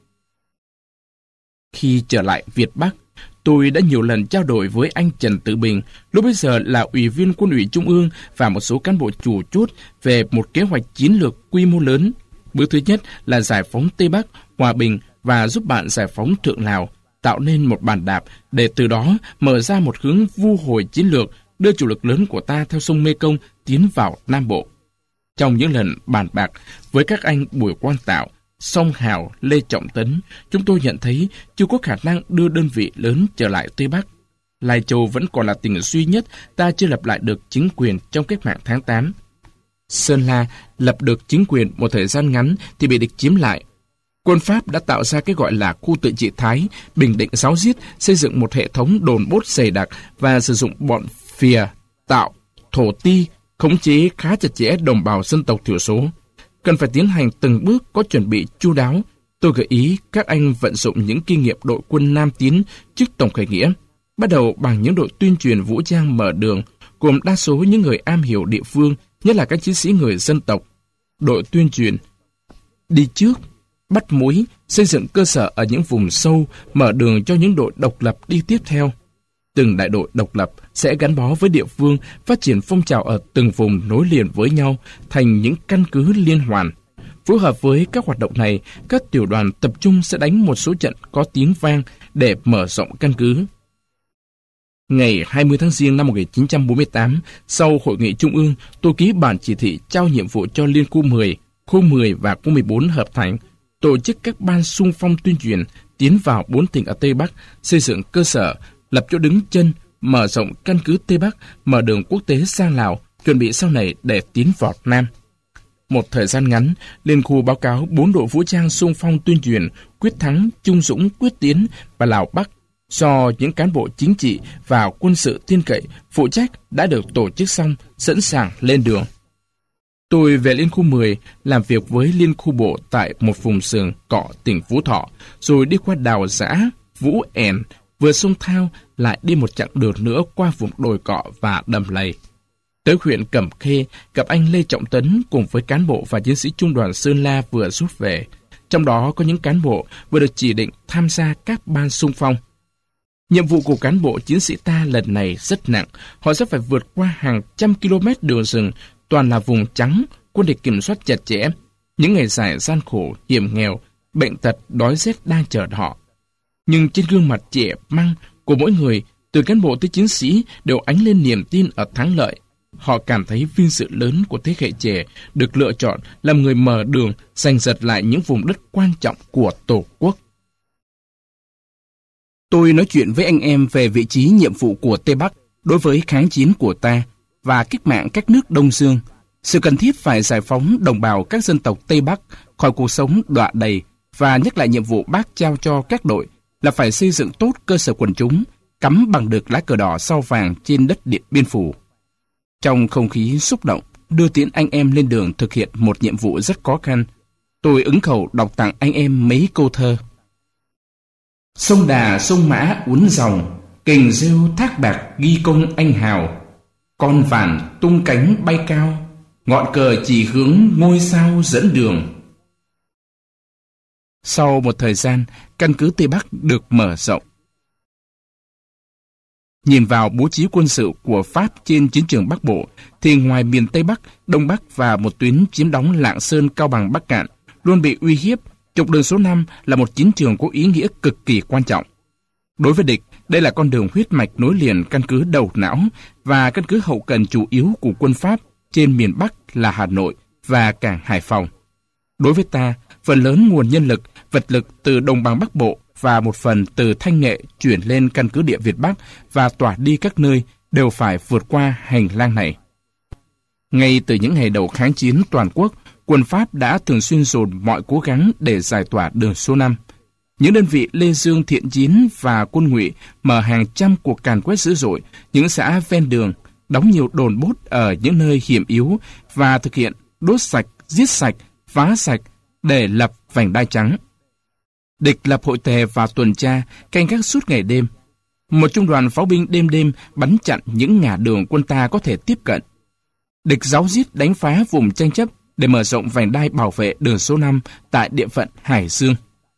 Khi trở lại Việt Bắc, tôi đã nhiều lần trao đổi với anh Trần Tử Bình, lúc bây giờ là Ủy viên Quân ủy Trung ương và một số cán bộ chủ chốt về một kế hoạch chiến lược quy mô lớn. Bước thứ nhất là giải phóng Tây Bắc, Hòa Bình và giúp bạn giải phóng Thượng Lào, tạo nên một bàn đạp để từ đó mở ra một hướng vu hồi chiến lược, đưa chủ lực lớn của ta theo sông Mekong tiến vào Nam Bộ. Trong những lần bàn bạc với các anh Bùi Quang Tạo, Song Hào, Lê Trọng Tấn, chúng tôi nhận thấy chưa có khả năng đưa đơn vị lớn trở lại Tây Bắc. Lai Châu vẫn còn là tỉnh duy nhất ta chưa lập lại được chính quyền trong cách mạng tháng tám. Sơn La lập được chính quyền một thời gian ngắn thì bị địch chiếm lại. Quân Pháp đã tạo ra cái gọi là khu tự trị Thái, bình định giáo giết, xây dựng một hệ thống đồn bốt dày đặc và sử dụng bọn phìa, tạo, thổ ti, khống chế khá chặt chẽ đồng bào dân tộc thiểu số. Cần phải tiến hành từng bước có chuẩn bị chu đáo. Tôi gợi ý các anh vận dụng những kinh nghiệm đội quân Nam Tiến trước tổng khởi nghĩa, bắt đầu bằng những đội tuyên truyền vũ trang mở đường, gồm đa số những người am hiểu địa phương, nhất là các chiến sĩ người dân tộc. Đội tuyên truyền đi trước, bắt mối, xây dựng cơ sở ở những vùng sâu, mở đường cho những đội độc lập đi tiếp theo. Từng đại đội độc lập sẽ gắn bó với địa phương, phát triển phong trào ở từng vùng nối liền với nhau thành những căn cứ liên hoàn. Phối hợp với các hoạt động này, các tiểu đoàn tập trung sẽ đánh một số trận có tiếng vang để mở rộng căn cứ. Ngày hai mươi tháng Giêng năm một nghìn chín trăm bốn mươi tám, sau Hội nghị Trung ương, tôi ký bản chỉ thị trao nhiệm vụ cho Liên khu mười, khu mười và khu mười bốn hợp thành, tổ chức các ban xung phong tuyên truyền, tiến vào bốn tỉnh ở Tây Bắc, xây dựng cơ sở, lập chỗ đứng chân, mở rộng căn cứ Tây Bắc, mở đường quốc tế sang Lào, chuẩn bị sau này để tiến vào Nam. Một thời gian ngắn, Liên khu báo cáo bốn đội vũ trang xung phong tuyên truyền Quyết Thắng, Trung Dũng, Quyết Tiến và Lào Bắc do những cán bộ chính trị và quân sự tin cậy phụ trách đã được tổ chức xong, sẵn sàng lên đường. Tôi về Liên khu mười làm việc với Liên khu bộ tại một vùng sườn cọ tỉnh Phú Thọ, rồi đi qua đào Giã, Vũ Ẻn, vừa sông Thao lại đi một chặng đường nữa qua vùng đồi cọ và đầm lầy. Tới huyện Cẩm Khê gặp anh Lê Trọng Tấn cùng với cán bộ và chiến sĩ trung đoàn Sơn La vừa rút về. Trong đó có những cán bộ vừa được chỉ định tham gia các ban xung phong. Nhiệm vụ của cán bộ chiến sĩ ta lần này rất nặng. Họ sẽ phải vượt qua hàng trăm km đường rừng, toàn là vùng trắng, quân địch kiểm soát chặt chẽ. Những ngày dài gian khổ, hiểm nghèo, bệnh tật, đói rét đang chờ họ. Nhưng trên gương mặt trẻ măng của mỗi người, từ cán bộ tới chiến sĩ, đều ánh lên niềm tin ở thắng lợi. Họ cảm thấy vinh dự lớn của thế hệ trẻ được lựa chọn làm người mở đường, giành giật lại những vùng đất quan trọng của Tổ quốc. Tôi nói chuyện với anh em về vị trí nhiệm vụ của Tây Bắc đối với kháng chiến của ta và cách mạng các nước Đông Dương, sự cần thiết phải giải phóng đồng bào các dân tộc Tây Bắc khỏi cuộc sống đọa đầy và nhắc lại nhiệm vụ Bác trao cho các đội là phải xây dựng tốt cơ sở quần chúng, cắm bằng được lá cờ đỏ sao vàng trên đất Điện Biên Phủ. Trong không khí xúc động, đưa tiễn anh em lên đường thực hiện một nhiệm vụ rất khó khăn, tôi ứng khẩu đọc tặng anh em mấy câu thơ. Sông Đà sông Mã uốn dòng, kềnh rêu thác bạc ghi công anh hào. Con vàn tung cánh bay cao, ngọn cờ chỉ hướng ngôi sao dẫn đường. Sau một thời gian, căn cứ Tây Bắc được mở rộng. Nhìn vào bố trí quân sự của Pháp trên chiến trường Bắc Bộ, thì ngoài miền Tây Bắc, Đông Bắc và một tuyến chiếm đóng Lạng Sơn, Cao Bằng, Bắc Cạn luôn bị uy hiếp, trục đường số năm là một chiến trường có ý nghĩa cực kỳ quan trọng. Đối với địch, đây là con đường huyết mạch nối liền căn cứ đầu não và căn cứ hậu cần chủ yếu của quân Pháp trên miền Bắc là Hà Nội và cảng Hải Phòng. Đối với ta, phần lớn nguồn nhân lực, vật lực từ đồng bằng Bắc Bộ và một phần từ Thanh Nghệ chuyển lên căn cứ địa Việt Bắc và tỏa đi các nơi đều phải vượt qua hành lang này. Ngay từ những ngày đầu kháng chiến toàn quốc, quân Pháp đã thường xuyên dồn mọi cố gắng để giải tỏa đường số năm. Những đơn vị Lê Dương Thiện Chiến và Quân Ngụy mở hàng trăm cuộc càn quét dữ dội những xã ven đường, đóng nhiều đồn bốt ở những nơi hiểm yếu và thực hiện đốt sạch, giết sạch, phá sạch để lập vành đai trắng. Địch lập hội tề và tuần tra, canh gác suốt ngày đêm. Một trung đoàn pháo binh đêm đêm bắn chặn những ngả đường quân ta có thể tiếp cận. Địch giáo giết đánh phá vùng tranh chấp để mở rộng vành đai bảo vệ đường số năm tại địa phận Hải Dương.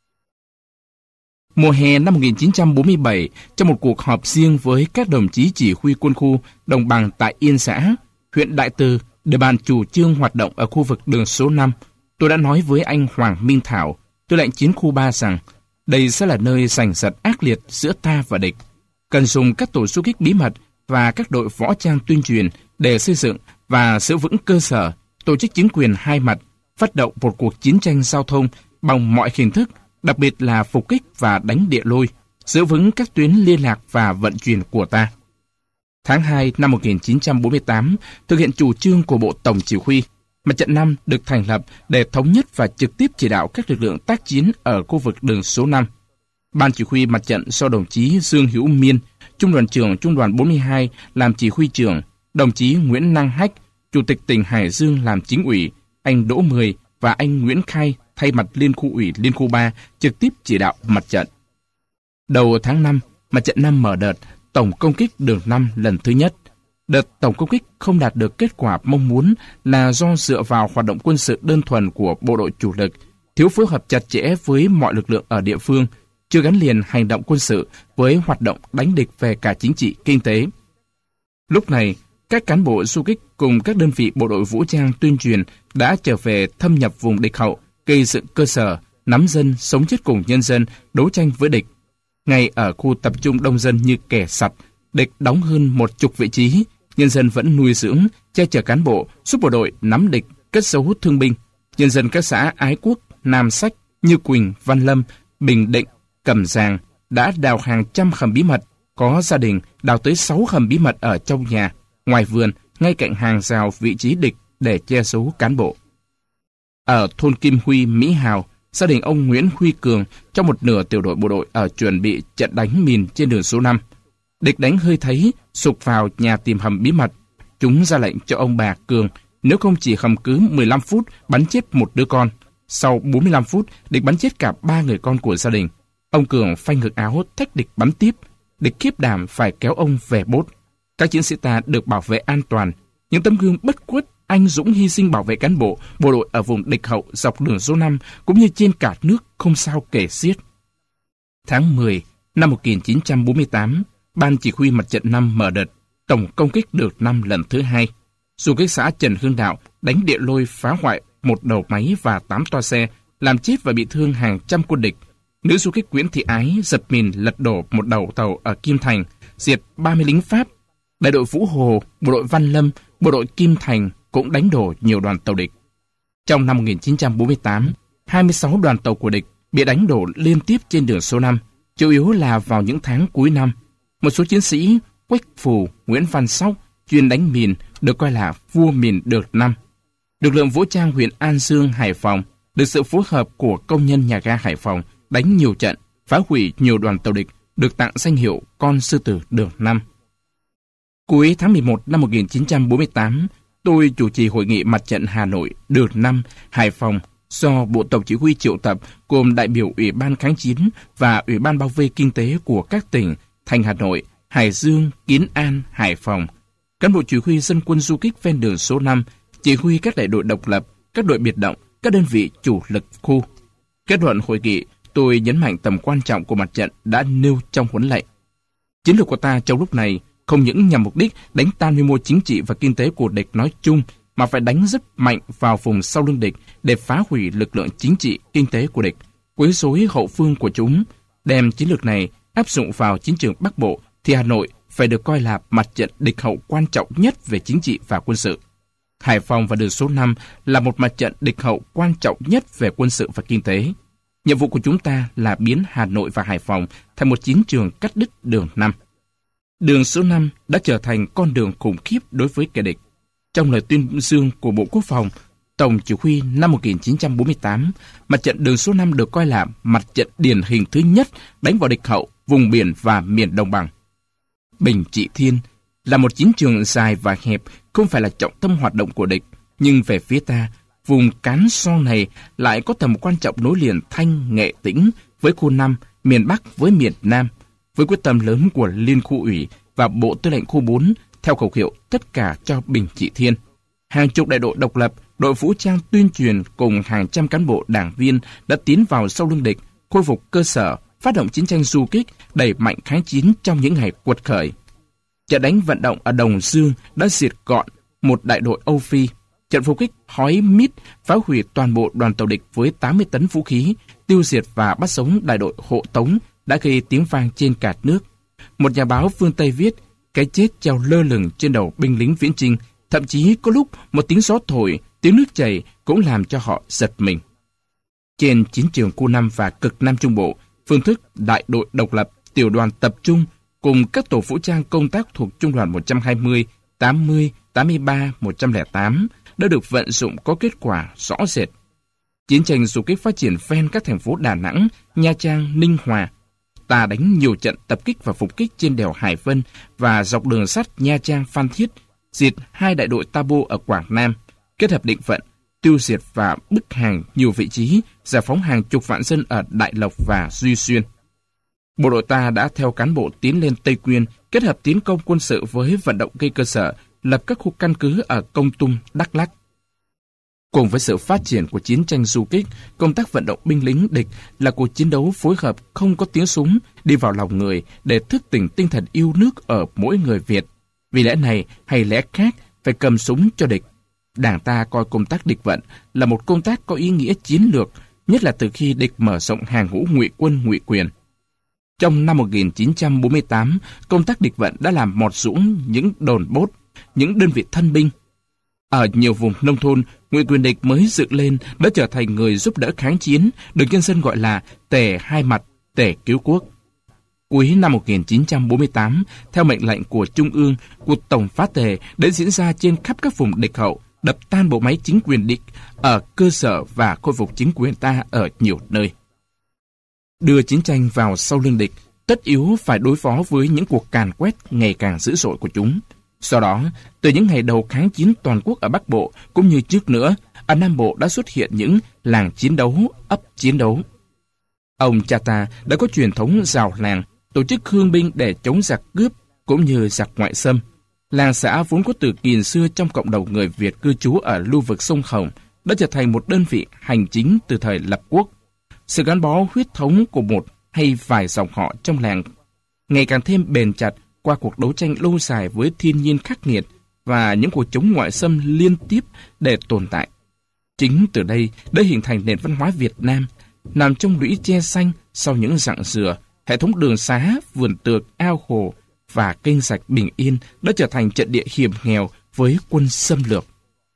Mùa hè năm một nghìn chín trăm bốn mươi bảy, trong một cuộc họp riêng với các đồng chí chỉ huy quân khu đồng bằng tại Yên Xã, huyện Đại Từ để bàn chủ trương hoạt động ở khu vực đường số năm, tôi đã nói với anh Hoàng Minh Thảo, tư lệnh chiến khu ba rằng đây sẽ là nơi giành giật ác liệt giữa ta và địch. Cần dùng các tổ du kích bí mật và các đội võ trang tuyên truyền để xây dựng và giữ vững cơ sở, tổ chức chính quyền hai mặt, phát động một cuộc chiến tranh giao thông bằng mọi hình thức, đặc biệt là phục kích và đánh địa lôi, giữ vững các tuyến liên lạc và vận chuyển của ta. Tháng hai năm một nghìn chín trăm bốn mươi tám, thực hiện chủ trương của Bộ Tổng Chỉ huy, Mặt trận năm được thành lập để thống nhất và trực tiếp chỉ đạo các lực lượng tác chiến ở khu vực đường số năm. Ban chỉ huy mặt trận do đồng chí Dương Hữu Miên, Trung đoàn trưởng Trung đoàn bốn mươi hai làm chỉ huy trưởng, đồng chí Nguyễn Năng Hách, Chủ tịch tỉnh Hải Dương làm chính ủy, anh Đỗ Mười và anh Nguyễn Khai thay mặt Liên khu ủy Liên khu ba trực tiếp chỉ đạo mặt trận. Đầu tháng năm, mặt trận năm mở đợt tổng công kích đường năm lần thứ nhất. Đợt tổng công kích không đạt được kết quả mong muốn là do dựa vào hoạt động quân sự đơn thuần của bộ đội chủ lực, thiếu phối hợp chặt chẽ với mọi lực lượng ở địa phương, chưa gắn liền hành động quân sự với hoạt động đánh địch về cả chính trị, kinh tế. Lúc này, các cán bộ du kích cùng các đơn vị bộ đội vũ trang tuyên truyền đã trở về thâm nhập vùng địch hậu, gây dựng cơ sở, nắm dân, sống chết cùng nhân dân, đấu tranh với địch. Ngay ở khu tập trung đông dân như Kẻ Sặt, địch đóng hơn một chục vị trí, nhân dân vẫn nuôi dưỡng, che chở cán bộ, giúp bộ đội nắm địch, cất giấu thương binh. Nhân dân các xã Ái Quốc, Nam Sách, Như Quỳnh, Văn Lâm, Bình Định, Cẩm Giàng đã đào hàng trăm hầm bí mật, có gia đình đào tới sáu hầm bí mật ở trong nhà, ngoài vườn, ngay cạnh hàng rào vị trí địch để che giấu cán bộ. Ở thôn Kim Huy, Mỹ Hào, gia đình ông Nguyễn Huy Cường trong một nửa tiểu đội bộ đội ở chuẩn bị trận đánh mìn trên đường số năm. Địch đánh hơi thấy, sục vào nhà tìm hầm bí mật. Chúng ra lệnh cho ông bà Cường, nếu không chỉ hầm cứ mười lăm phút bắn chết một đứa con. Sau bốn mươi lăm phút, địch bắn chết cả ba người con của gia đình. Ông Cường phanh ngực áo thách địch bắn tiếp. Địch khiếp đảm phải kéo ông về bốt. Các chiến sĩ ta được bảo vệ an toàn. Những tấm gương bất khuất, anh dũng hy sinh bảo vệ cán bộ, bộ đội ở vùng địch hậu dọc đường số năm cũng như trên cả nước không sao kể xiết. Tháng mười năm một nghìn chín trăm bốn mươi tám, Ban chỉ huy mặt trận năm mở đợt tổng công kích được năm lần thứ hai. Du kích xã Trần Hưng Đạo đánh địa lôi phá hoại một đầu máy và tám toa xe, làm chết và bị thương hàng trăm quân địch. Nữ du kích Nguyễn Thị Ái giật mìn lật đổ một đầu tàu ở Kim Thành, diệt ba mươi lính Pháp. Đại đội Vũ Hồ, bộ đội Văn Lâm, bộ đội Kim Thành cũng đánh đổ nhiều đoàn tàu địch. Trong năm một nghìn chín trăm bốn mươi tám, hai mươi sáu đoàn tàu của địch bị đánh đổ liên tiếp trên đường số năm, chủ yếu là vào những tháng cuối năm. Một số chiến sĩ Quách Phù, Nguyễn Văn Sóc chuyên đánh mìn được coi là vua mìn đợt năm. Lực lượng vũ trang huyện An Dương, Hải Phòng được sự phối hợp của công nhân nhà ga Hải Phòng đánh nhiều trận, phá hủy nhiều đoàn tàu địch, được tặng danh hiệu Con Sư Tử Đường Năm. Cuối tháng mười một năm một nghìn chín trăm bốn mươi tám, tôi chủ trì hội nghị mặt trận Hà Nội, Đường Năm, Hải Phòng do Bộ Tổng Chỉ huy triệu tập, gồm đại biểu Ủy ban Kháng Chiến và Ủy ban Bảo vệ Kinh tế của các tỉnh thành Hà Nội, Hải Dương, Kiến An, Hải Phòng. Cán bộ chỉ huy dân quân du kích ven đường số năm, chỉ huy các đại đội độc lập, các đội biệt động, các đơn vị chủ lực khu. Kết luận hội nghị, tôi nhấn mạnh tầm quan trọng của mặt trận đã nêu trong huấn lệnh. Chiến lược của ta trong lúc này không những nhằm mục đích đánh tan quy mô chính trị và kinh tế của địch nói chung, mà phải đánh rất mạnh vào vùng sau lưng địch để phá hủy lực lượng chính trị, kinh tế của địch, quấy rối hậu phương của chúng. Đem chiến lược này áp dụng vào chiến trường Bắc Bộ, thì Hà Nội phải được coi là mặt trận địch hậu quan trọng nhất về chính trị và quân sự. Hải Phòng và đường số năm là một mặt trận địch hậu quan trọng nhất về quân sự và kinh tế. Nhiệm vụ của chúng ta là biến Hà Nội và Hải Phòng thành một chiến trường cắt đứt đường năm. Đường số năm đã trở thành con đường khủng khiếp đối với kẻ địch. Trong lời tuyên dương của Bộ Quốc phòng, Tổng Chỉ huy năm một nghìn chín trăm bốn mươi tám, mặt trận đường số năm được coi là mặt trận điển hình thứ nhất đánh vào địch hậu, vùng biển và miền Đồng bằng. Bình Trị Thiên là một chiến trường dài và hẹp, không phải là trọng tâm hoạt động của địch, nhưng về phía ta, vùng Cán So này lại có tầm quan trọng nối liền Thanh, Nghệ, Tĩnh với khu năm, miền Bắc với miền Nam, với quyết tâm lớn của Liên khu ủy và Bộ Tư lệnh khu bốn theo khẩu hiệu tất cả cho Bình Trị Thiên. Hàng chục đại đội độc lập, đội vũ trang tuyên truyền cùng hàng trăm cán bộ đảng viên đã tiến vào sau lưng địch, khôi phục cơ sở, phát động chiến tranh du kích, đẩy mạnh kháng chiến trong những ngày quật khởi. Trận đánh vận động ở Đồng Dương đã diệt gọn một đại đội Âu Phi. Trận phục kích Hói Mít phá hủy toàn bộ đoàn tàu địch với tám mươi tấn vũ khí, tiêu diệt và bắt sống đại đội Hộ Tống đã gây tiếng vang trên cả nước. Một nhà báo phương Tây viết, cái chết treo lơ lửng trên đầu binh lính viễn chinh, thậm chí có lúc một tiếng gió thổi, tiếng nước chảy cũng làm cho họ giật mình. Trên chiến trường khu năm và cực Nam Trung Bộ, phương thức đại đội độc lập, tiểu đoàn tập trung cùng các tổ vũ trang công tác thuộc Trung đoàn một trăm hai mươi, tám mươi, tám mươi ba, một trăm lẻ tám đã được vận dụng có kết quả rõ rệt. Chiến tranh du kích phát triển ven các thành phố Đà Nẵng, Nha Trang, Ninh Hòa. Ta đánh nhiều trận tập kích và phục kích trên đèo Hải Vân và dọc đường sắt Nha Trang Phan Thiết, diệt hai đại đội Tabo ở Quảng Nam, kết hợp định vận, tiêu diệt và bức hàng nhiều vị trí, giải phóng hàng chục vạn dân ở Đại Lộc và Duy Xuyên. Bộ đội ta đã theo cán bộ tiến lên Tây Quyên, kết hợp tiến công quân sự với vận động gây cơ sở, lập các khu căn cứ ở Công Tum, Đắk Lắk. Cùng với sự phát triển của chiến tranh du kích, công tác vận động binh lính địch là cuộc chiến đấu phối hợp không có tiếng súng đi vào lòng người để thức tỉnh tinh thần yêu nước ở mỗi người Việt. Vì lẽ này hay lẽ khác phải cầm súng cho địch. Đảng ta coi công tác địch vận là một công tác có ý nghĩa chiến lược, nhất là từ khi địch mở rộng hàng ngũ ngụy quân ngụy quyền. Trong năm một nghìn chín trăm bốn mươi tám, công tác địch vận đã làm mọt dũng những đồn bốt, những đơn vị thân binh. Ở nhiều vùng nông thôn, ngụy quyền địch mới dựng lên đã trở thành người giúp đỡ kháng chiến, được nhân dân gọi là tề hai mặt, tề cứu quốc. Cuối năm một nghìn chín trăm bốn mươi tám, theo mệnh lệnh của Trung ương, cuộc tổng phá tề đã diễn ra trên khắp các vùng địch hậu, đập tan bộ máy chính quyền địch ở cơ sở và khôi phục chính quyền ta ở nhiều nơi. Đưa chiến tranh vào sau lưng địch, tất yếu phải đối phó với những cuộc càn quét ngày càng dữ dội của chúng. Do đó, từ những ngày đầu kháng chiến toàn quốc ở Bắc Bộ cũng như trước nữa, ở Nam Bộ đã xuất hiện những làng chiến đấu, ấp chiến đấu. Ông cha ta đã có truyền thống rào làng, tổ chức hương binh để chống giặc cướp cũng như giặc ngoại xâm. Làng xã vốn có từ kỳ xưa trong cộng đồng người Việt cư trú ở lưu vực sông Hồng đã trở thành một đơn vị hành chính từ thời lập quốc. Sự gắn bó huyết thống của một hay vài dòng họ trong làng ngày càng thêm bền chặt qua cuộc đấu tranh lâu dài với thiên nhiên khắc nghiệt và những cuộc chống ngoại xâm liên tiếp để tồn tại. Chính từ đây đã hình thành nền văn hóa Việt Nam, nằm trong lũy tre xanh sau những rặng dừa, hệ thống đường xá, vườn tược, ao hồ và kênh rạch bình yên đã trở thành trận địa hiểm nghèo với quân xâm lược.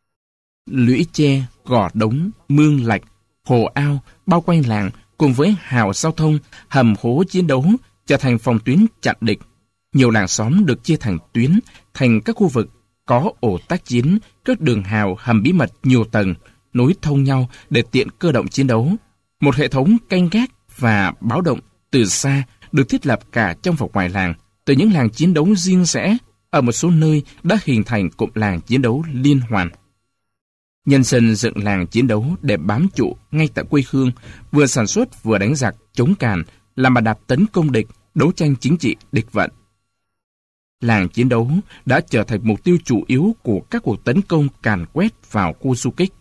Lũy tre, gò đống, mương lạch, hồ ao bao quanh làng cùng với hào giao thông, hầm hố chiến đấu trở thành phòng tuyến chặn địch. Nhiều làng xóm được chia thành tuyến, thành các khu vực có ổ tác chiến, các đường hào hầm bí mật nhiều tầng, nối thông nhau để tiện cơ động chiến đấu. Một hệ thống canh gác và báo động từ xa được thiết lập cả trong và ngoài làng, từ những làng chiến đấu riêng rẽ, ở một số nơi đã hình thành cụm làng chiến đấu liên hoàn. Nhân dân dựng làng chiến đấu để bám trụ ngay tại quê hương, vừa sản xuất vừa đánh giặc, chống càn, làm bàn đạp tấn công địch, đấu tranh chính trị địch vận. Làng chiến đấu đã trở thành mục tiêu chủ yếu của các cuộc tấn công càn quét vào khu du kích.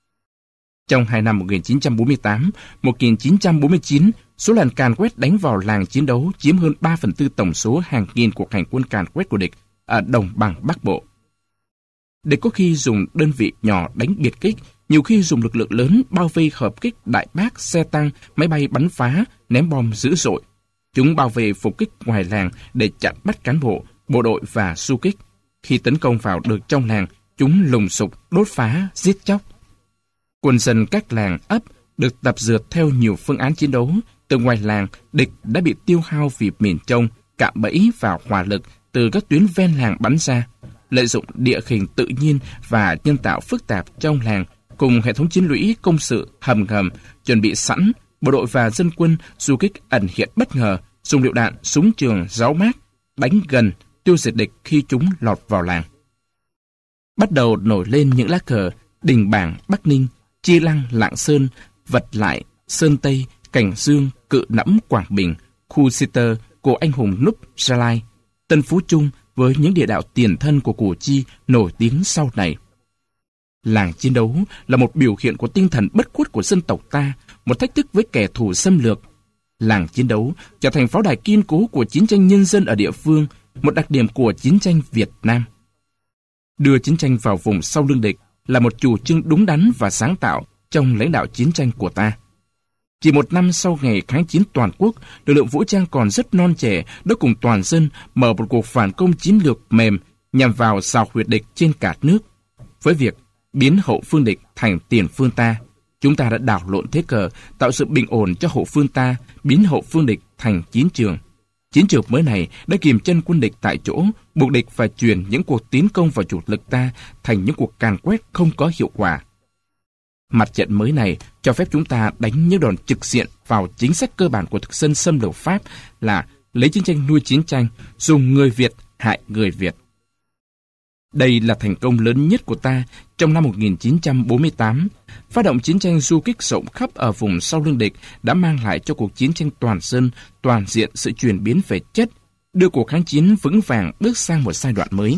Trong hai năm một nghìn chín trăm bốn mươi tám đến một nghìn chín trăm bốn mươi chín, số lần càn quét đánh vào làng chiến đấu chiếm hơn ba phần tư tổng số hàng nghìn cuộc hành quân càn quét của địch ở đồng bằng Bắc Bộ. Địch có khi dùng đơn vị nhỏ đánh biệt kích, nhiều khi dùng lực lượng lớn bao vây hợp kích đại bác, xe tăng, máy bay bắn phá, ném bom dữ dội. Chúng bao vây phục kích ngoài làng để chặn bắt cán bộ, bộ đội và du kích. Khi tấn công vào được trong làng, chúng lùng sục, đốt phá, giết chóc. Quân dân các làng, ấp được tập dượt theo nhiều phương án chiến đấu. Từ ngoài làng, địch đã bị tiêu hao vì miền trông, cạm bẫy và hỏa lực từ các tuyến ven làng bắn ra. Lợi dụng địa hình tự nhiên và nhân tạo phức tạp trong làng, cùng hệ thống chiến lũy, công sự, hầm ngầm, chuẩn bị sẵn, bộ đội và dân quân du kích ẩn hiện bất ngờ, dùng lựu đạn, súng trường, giáo mát, đánh gần, tiêu diệt địch khi chúng lọt vào làng. Bắt đầu nổi lên những lá cờ Đình Bảng, Bắc Ninh, Chi Lăng, Lạng Sơn, Vật Lại, Sơn Tây, Cảnh Dương, Cự Nẫm, Quảng Bình, khu Sitter, Cổ Anh Hùng Núp, Gia Lai, Tân Phú Trung với những địa đạo tiền thân của Củ Chi nổi tiếng sau này. Làng chiến đấu là một biểu hiện của tinh thần bất khuất của dân tộc ta, một thách thức với kẻ thù xâm lược. Làng chiến đấu trở thành pháo đài kiên cố của chiến tranh nhân dân ở địa phương, một đặc điểm của chiến tranh Việt Nam. Đưa chiến tranh vào vùng sau lưng địch là một chủ trương đúng đắn và sáng tạo trong lãnh đạo chiến tranh của ta. Chỉ một năm sau ngày kháng chiến toàn quốc, lực lượng vũ trang còn rất non trẻ đã cùng toàn dân mở một cuộc phản công chiến lược mềm nhằm vào xào huyệt địch trên cả nước. Với việc biến hậu phương địch thành tiền phương ta, chúng ta đã đảo lộn thế cờ, tạo sự bình ổn cho hậu phương ta, biến hậu phương địch thành chiến trường. Chiến trường mới này đã kìm chân quân địch tại chỗ, buộc địch phải chuyển những cuộc tiến công vào chủ lực ta thành những cuộc càn quét không có hiệu quả. Mặt trận mới này cho phép chúng ta đánh những đòn trực diện vào chính sách cơ bản của thực dân xâm lược Pháp là lấy chiến tranh nuôi chiến tranh, dùng người Việt hại người Việt. Đây là thành công lớn nhất của ta trong năm một nghìn chín trăm bốn mươi tám. Phát động chiến tranh du kích rộng khắp ở vùng sau lưng địch đã mang lại cho cuộc chiến tranh toàn dân, toàn diện sự chuyển biến về chất, đưa cuộc kháng chiến vững vàng bước sang một giai đoạn mới.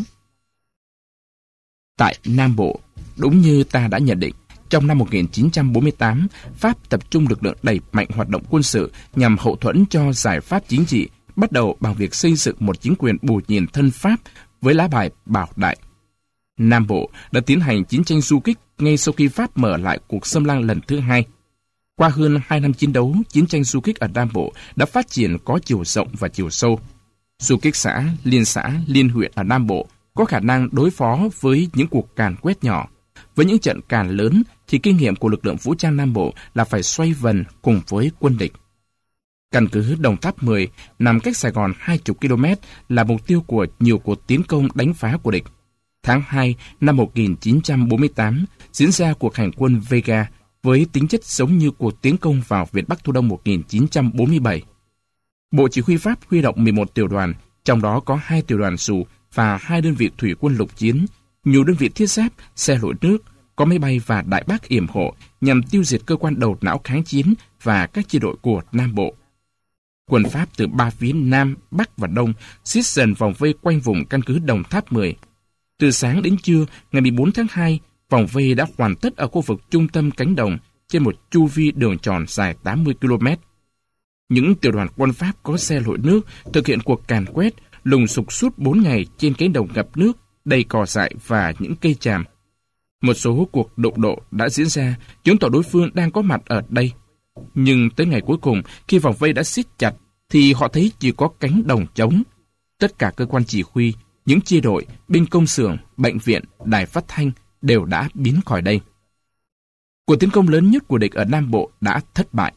Tại Nam Bộ, đúng như ta đã nhận định, trong năm một nghìn chín trăm bốn mươi tám, Pháp tập trung lực lượng đẩy mạnh hoạt động quân sự nhằm hậu thuẫn cho giải pháp chính trị, bắt đầu bằng việc xây dựng một chính quyền bù nhìn thân Pháp với lá bài Bảo Đại. Nam Bộ đã tiến hành chiến tranh du kích ngay sau khi Pháp mở lại cuộc xâm lăng lần thứ hai. Qua hơn hai năm chiến đấu, chiến tranh du kích ở Nam Bộ đã phát triển có chiều rộng và chiều sâu. Du kích xã, liên xã, liên huyện ở Nam Bộ có khả năng đối phó với những cuộc càn quét nhỏ. Với những trận càn lớn thì kinh nghiệm của lực lượng vũ trang Nam Bộ là phải xoay vần cùng với quân địch. Căn cứ Đồng Tháp mười nằm cách Sài Gòn hai mươi ki lô mét là mục tiêu của nhiều cuộc tiến công đánh phá của địch. Tháng hai năm một nghìn chín trăm bốn mươi tám diễn ra cuộc hành quân Vega với tính chất giống như cuộc tiến công vào Việt Bắc Thu Đông một nghìn chín trăm bốn mươi bảy. Bộ Chỉ huy Pháp huy động mười một tiểu đoàn, trong đó có hai tiểu đoàn dù và hai đơn vị thủy quân lục chiến, nhiều đơn vị thiết giáp, xe lội nước, có máy bay và đại bác yểm hộ nhằm tiêu diệt cơ quan đầu não kháng chiến và các chi đội của Nam Bộ. Quân Pháp từ ba phía Nam, Bắc và Đông xiết dần vòng vây quanh vùng căn cứ Đồng Tháp mười. Từ sáng đến trưa ngày mười bốn tháng hai, vòng vây đã hoàn tất ở khu vực trung tâm cánh đồng trên một chu vi đường tròn dài tám mươi ki lô mét. Những tiểu đoàn quân Pháp có xe lội nước thực hiện cuộc càn quét, lùng sục suốt bốn ngày trên cánh đồng ngập nước, đầy cỏ dại và những cây tràm. Một số cuộc đụng độ đã diễn ra, chứng tỏ đối phương đang có mặt ở đây. Nhưng tới ngày cuối cùng, khi vòng vây đã siết chặt, thì họ thấy chỉ có cánh đồng trống. Tất cả cơ quan chỉ huy, những chi đội, binh công xưởng, bệnh viện, đài phát thanh đều đã biến khỏi đây. Cuộc tiến công lớn nhất của địch ở Nam Bộ đã thất bại.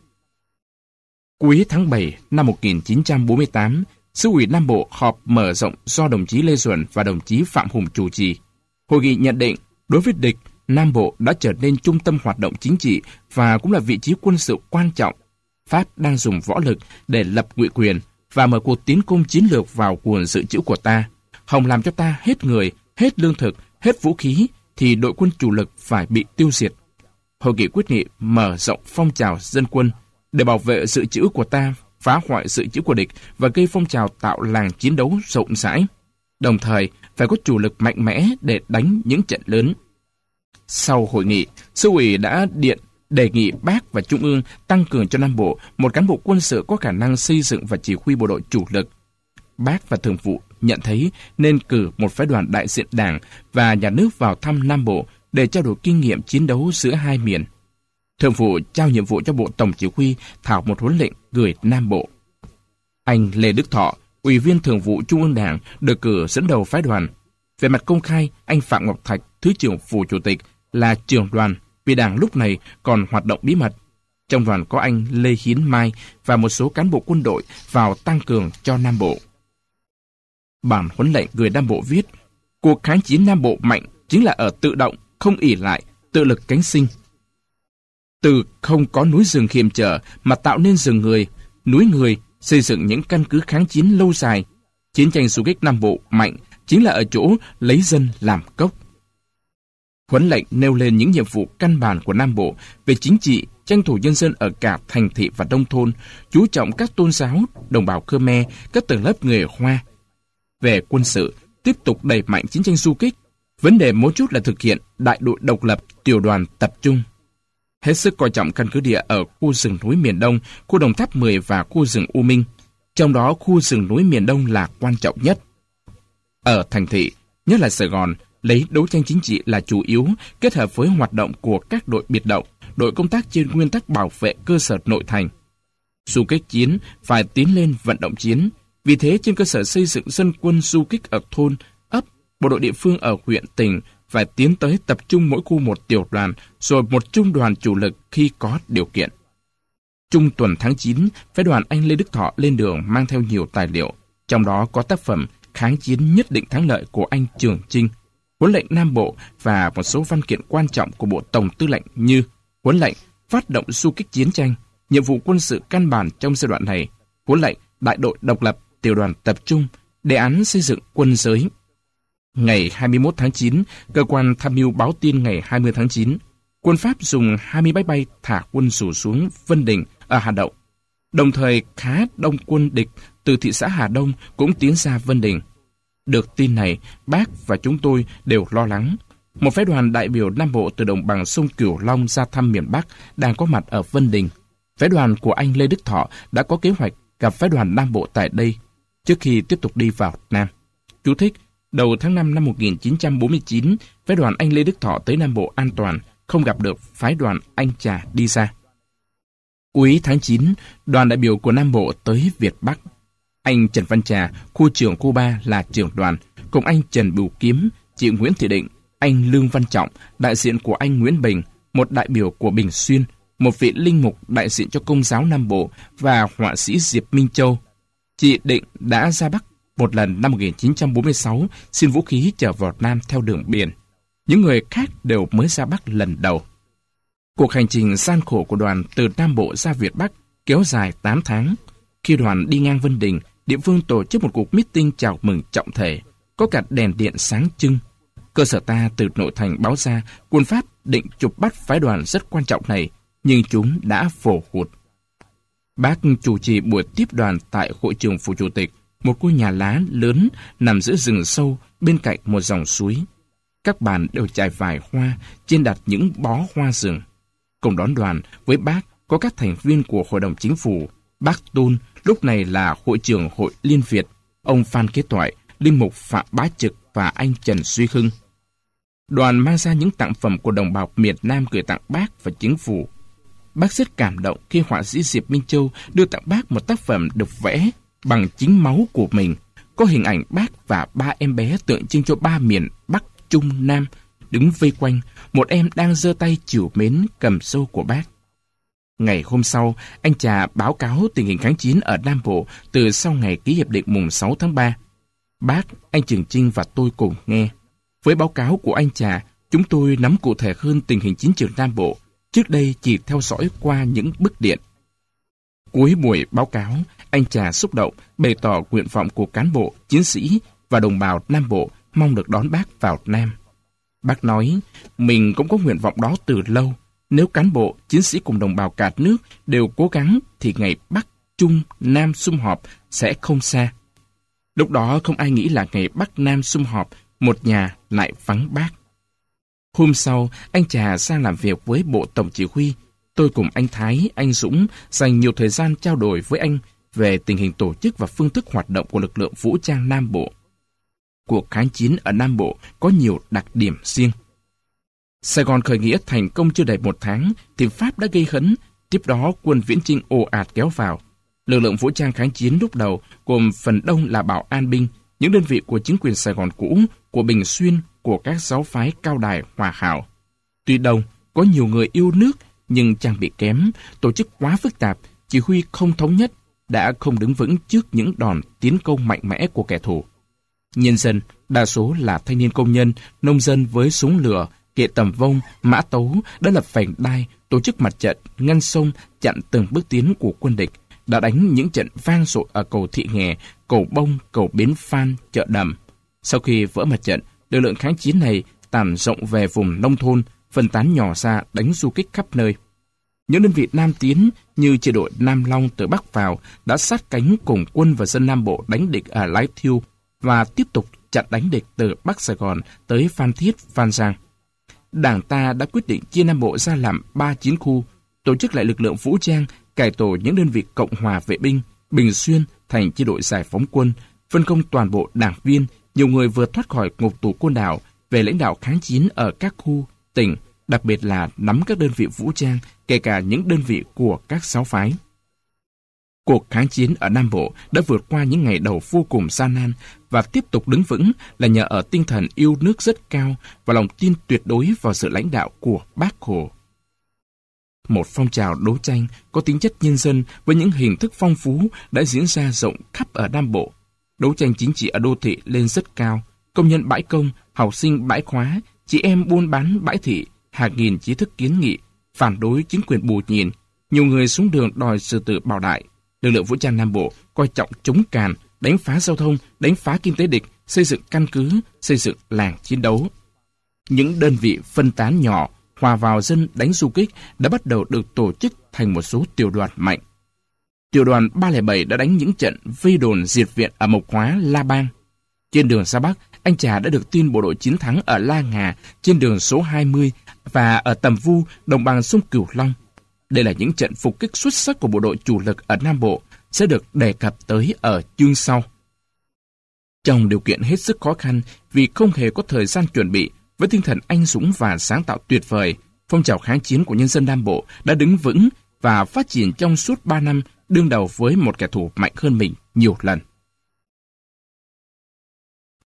Cuối tháng bảy năm một nghìn chín trăm bốn mươi tám, Xứ ủy Nam Bộ họp mở rộng do đồng chí Lê Duẩn và đồng chí Phạm Hùng chủ trì. Hội nghị nhận định, đối với địch, Nam Bộ đã trở nên trung tâm hoạt động chính trị và cũng là vị trí quân sự quan trọng. Pháp đang dùng võ lực để lập ngụy quyền và mở cuộc tiến công chiến lược vào nguồn dự trữ của ta. Hòng làm cho ta hết người, hết lương thực, hết vũ khí, thì đội quân chủ lực phải bị tiêu diệt. Hội nghị quyết nghị mở rộng phong trào dân quân để bảo vệ dự trữ của ta, phá hoại dự trữ của địch và gây phong trào tạo làng chiến đấu rộng rãi. Đồng thời, phải có chủ lực mạnh mẽ để đánh những trận lớn. Sau hội nghị, Sư ủy đã điện đề nghị Bác và Trung ương tăng cường cho Nam Bộ một cán bộ quân sự có khả năng xây dựng và chỉ huy bộ đội chủ lực. Bác và Thường vụ nhận thấy nên cử một phái đoàn đại diện Đảng và Nhà nước vào thăm Nam Bộ để trao đổi kinh nghiệm chiến đấu giữa hai miền. Thường vụ trao nhiệm vụ cho Bộ Tổng Chỉ huy thảo một huấn lệnh gửi Nam Bộ. Anh Lê Đức Thọ, Ủy viên Thường vụ Trung ương Đảng, được cử dẫn đầu phái đoàn. Về mặt công khai, anh Phạm Ngọc Thạch, Thứ trưởng Phủ Chủ tịch, là trưởng đoàn, vì Đảng lúc này còn hoạt động bí mật. Trong đoàn có anh Lê Hiến Mai và một số cán bộ quân đội vào tăng cường cho Nam Bộ. Bản huấn lệnh gửi Nam Bộ viết: cuộc kháng chiến Nam Bộ mạnh chính là ở tự động, không ỷ lại, tự lực cánh sinh. Từ không có núi rừng hiểm trở mà tạo nên rừng người, núi người, xây dựng những căn cứ kháng chiến lâu dài. Chiến tranh xung kích Nam Bộ mạnh chính là ở chỗ lấy dân làm cốc. Huấn lệnh nêu lên những nhiệm vụ căn bản của Nam Bộ về chính trị, tranh thủ nhân dân ở cả thành thị và nông thôn, chú trọng các tôn giáo, đồng bào Khmer, các tầng lớp người Hoa. Về quân sự, tiếp tục đẩy mạnh chiến tranh du kích. Vấn đề mấu chốt là thực hiện đại đội độc lập, tiểu đoàn tập trung. Hết sức coi trọng căn cứ địa ở khu rừng núi miền Đông, khu Đồng Tháp mười và khu rừng U Minh. Trong đó khu rừng núi miền Đông là quan trọng nhất. Ở thành thị, nhất là Sài Gòn, lấy đấu tranh chính trị là chủ yếu, kết hợp với hoạt động của các đội biệt động, đội công tác trên nguyên tắc bảo vệ cơ sở nội thành. Du kích chiến phải tiến lên vận động chiến. Vì thế, trên cơ sở xây dựng dân quân du kích ở thôn, ấp, bộ đội địa phương ở huyện, tỉnh phải tiến tới tập trung mỗi khu một tiểu đoàn, rồi một trung đoàn chủ lực khi có điều kiện. Trung tuần tháng chín, phái đoàn anh Lê Đức Thọ lên đường mang theo nhiều tài liệu, trong đó có tác phẩm Kháng chiến nhất định thắng lợi của anh Trường Chinh, huấn lệnh Nam Bộ và một số văn kiện quan trọng của Bộ Tổng Tư lệnh như huấn lệnh phát động du kích chiến tranh, nhiệm vụ quân sự căn bản trong giai đoạn này, huấn lệnh đại đội độc lập, tiểu đoàn tập trung, đề án xây dựng quân giới. Ngày hai mươi mốt tháng chín, cơ quan tham mưu báo tin ngày hai mươi tháng chín, quân Pháp dùng hai mươi máy bay thả quân rủ xuống Vân Đình ở Hà Đông. Đồng thời khá đông quân địch từ thị xã Hà Đông cũng tiến ra Vân Đình. Được tin này, Bác và chúng tôi đều lo lắng. Một phái đoàn đại biểu Nam Bộ từ đồng bằng sông Cửu Long ra thăm miền Bắc đang có mặt ở Vân Đình. Phái đoàn của anh Lê Đức Thọ đã có kế hoạch gặp phái đoàn Nam Bộ tại đây trước khi tiếp tục đi vào Nam. Chú thích: đầu tháng năm năm một nghìn chín trăm bốn mươi chín, phái đoàn anh Lê Đức Thọ tới Nam Bộ an toàn, không gặp được phái đoàn anh Trà đi ra. Cuối tháng chín, đoàn đại biểu của Nam Bộ tới Việt Bắc. Anh Trần Văn Trà, khu trưởng khu ba là trưởng đoàn, cùng anh Trần Bửu Kiếm, chị Nguyễn Thị Định, anh Lương Văn Trọng, đại diện của anh Nguyễn Bình, một đại biểu của Bình Xuyên, một vị linh mục đại diện cho Công giáo Nam Bộ và họa sĩ Diệp Minh Châu. Chị Định đã ra Bắc một lần năm một nghìn chín trăm bốn mươi sáu, xin vũ khí trở vào Nam theo đường biển. Những người khác đều mới ra Bắc lần đầu. Cuộc hành trình gian khổ của đoàn từ Nam Bộ ra Việt Bắc kéo dài tám tháng. Khi đoàn đi ngang Vân Đình, địa phương tổ chức một cuộc meeting chào mừng trọng thể, có cả đèn điện sáng trưng. Cơ sở ta từ nội thành báo ra quân Pháp định chụp bắt phái đoàn rất quan trọng này, nhưng chúng đã phổ hụt. Bác chủ trì buổi tiếp đoàn tại hội trường Phủ Chủ tịch, một ngôi nhà lá lớn nằm giữa rừng sâu bên cạnh một dòng suối. Các bàn đều trải vải hoa, trên đặt những bó hoa rừng. Cùng đón đoàn với bác có các thành viên của Hội đồng Chính phủ, bác Tôn, lúc này là hội trưởng Hội Liên Việt, ông Phan Kế Toại, linh mục Phạm Bá Trực và anh Trần Duy Hưng. Đoàn mang ra những tặng phẩm của đồng bào miền Nam gửi tặng bác và chính phủ. Bác rất cảm động khi họa sĩ Diệp Minh Châu đưa tặng bác một tác phẩm được vẽ bằng chính máu của mình, có hình ảnh bác và ba em bé tượng trưng cho ba miền Bắc, Trung, Nam, đứng vây quanh, một em đang giơ tay trìu mến cầm sâu của bác. Ngày hôm sau, anh Trà báo cáo tình hình kháng chiến ở Nam Bộ từ sau ngày ký hiệp định mùng sáu tháng ba. Bác, anh Trường Chinh và tôi cùng nghe. Với báo cáo của anh Trà, chúng tôi nắm cụ thể hơn tình hình chiến trường Nam Bộ, trước đây chỉ theo dõi qua những bức điện. Cuối buổi báo cáo, anh Trà xúc động bày tỏ nguyện vọng của cán bộ, chiến sĩ và đồng bào Nam Bộ mong được đón bác vào Nam. Bác nói, mình cũng có nguyện vọng đó từ lâu. Nếu cán bộ, chiến sĩ cùng đồng bào cả nước đều cố gắng thì ngày Bắc, Trung, Nam sum họp sẽ không xa. Lúc đó không ai nghĩ là ngày Bắc Nam sum họp, một nhà lại vắng bác. Hôm sau, anh Trà sang làm việc với Bộ Tổng Chỉ huy. Tôi cùng anh Thái, anh Dũng dành nhiều thời gian trao đổi với anh về tình hình tổ chức và phương thức hoạt động của lực lượng vũ trang Nam Bộ. Cuộc kháng chiến ở Nam Bộ có nhiều đặc điểm riêng. Sài Gòn khởi nghĩa thành công chưa đầy một tháng thì Pháp đã gây hấn, tiếp đó quân Viễn Chinh ồ ạt kéo vào. Lực lượng vũ trang kháng chiến lúc đầu gồm phần đông là Bảo An binh, những đơn vị của chính quyền Sài Gòn cũ, của Bình Xuyên, của các giáo phái Cao Đài, Hòa Hảo. Tuy đông, có nhiều người yêu nước nhưng trang bị kém, tổ chức quá phức tạp, chỉ huy không thống nhất, đã không đứng vững trước những đòn tiến công mạnh mẽ của kẻ thù. Nhân dân, đa số là thanh niên công nhân, nông dân với súng lửa, kệ tầm vông, mã tấu đã lập vành đai, tổ chức mặt trận, ngăn sông, chặn từng bước tiến của quân địch, đã đánh những trận vang dội ở cầu Thị Nghè, cầu Bông, cầu Bến Phan, chợ Đầm. Sau khi vỡ mặt trận, lực lượng kháng chiến này tản rộng về vùng nông thôn, phân tán nhỏ ra đánh du kích khắp nơi. Những đơn vị Nam tiến như chi đội Nam Long từ Bắc vào đã sát cánh cùng quân và dân Nam Bộ đánh địch ở Lái Thiêu và tiếp tục chặn đánh địch từ Bắc Sài Gòn tới Phan Thiết, Phan Giang. Đảng ta đã quyết định chia Nam Bộ ra làm ba chiến khu, tổ chức lại lực lượng vũ trang, cải tổ những đơn vị Cộng hòa vệ binh, Bình Xuyên thành chi đội giải phóng quân, phân công toàn bộ đảng viên, nhiều người vừa thoát khỏi ngục tù Côn Đảo về lãnh đạo kháng chiến ở các khu, tỉnh, đặc biệt là nắm các đơn vị vũ trang, kể cả những đơn vị của các giáo phái. Cuộc kháng chiến ở Nam Bộ đã vượt qua những ngày đầu vô cùng gian nan và tiếp tục đứng vững là nhờ ở tinh thần yêu nước rất cao và lòng tin tuyệt đối vào sự lãnh đạo của Bác Hồ. Một phong trào đấu tranh có tính chất nhân dân với những hình thức phong phú đã diễn ra rộng khắp ở Nam Bộ. Đấu tranh chính trị ở đô thị lên rất cao, công nhân bãi công, học sinh bãi khóa, chị em buôn bán bãi thị, hàng nghìn trí thức kiến nghị, phản đối chính quyền bù nhìn, nhiều người xuống đường đòi sự tự bảo đại. Lực lượng vũ trang Nam Bộ coi trọng chống càn, đánh phá giao thông, đánh phá kinh tế địch, xây dựng căn cứ, xây dựng làng chiến đấu. Những đơn vị phân tán nhỏ, hòa vào dân đánh du kích đã bắt đầu được tổ chức thành một số tiểu đoàn mạnh. Tiểu đoàn ba không bảy đã đánh những trận vây đồn diệt viện ở Mộc Hóa, La Bang. Trên đường ra Bắc, anh Trà đã được tin bộ đội chiến thắng ở La Ngà, trên đường số hai mươi và ở Tầm Vu, đồng bằng sông Cửu Long. Đây là những trận phục kích xuất sắc của bộ đội chủ lực ở Nam Bộ, sẽ được đề cập tới ở chương sau. Trong điều kiện hết sức khó khăn vì không hề có thời gian chuẩn bị, với tinh thần anh dũng và sáng tạo tuyệt vời, phong trào kháng chiến của nhân dân Nam Bộ đã đứng vững và phát triển trong suốt ba năm đương đầu với một kẻ thù mạnh hơn mình nhiều lần.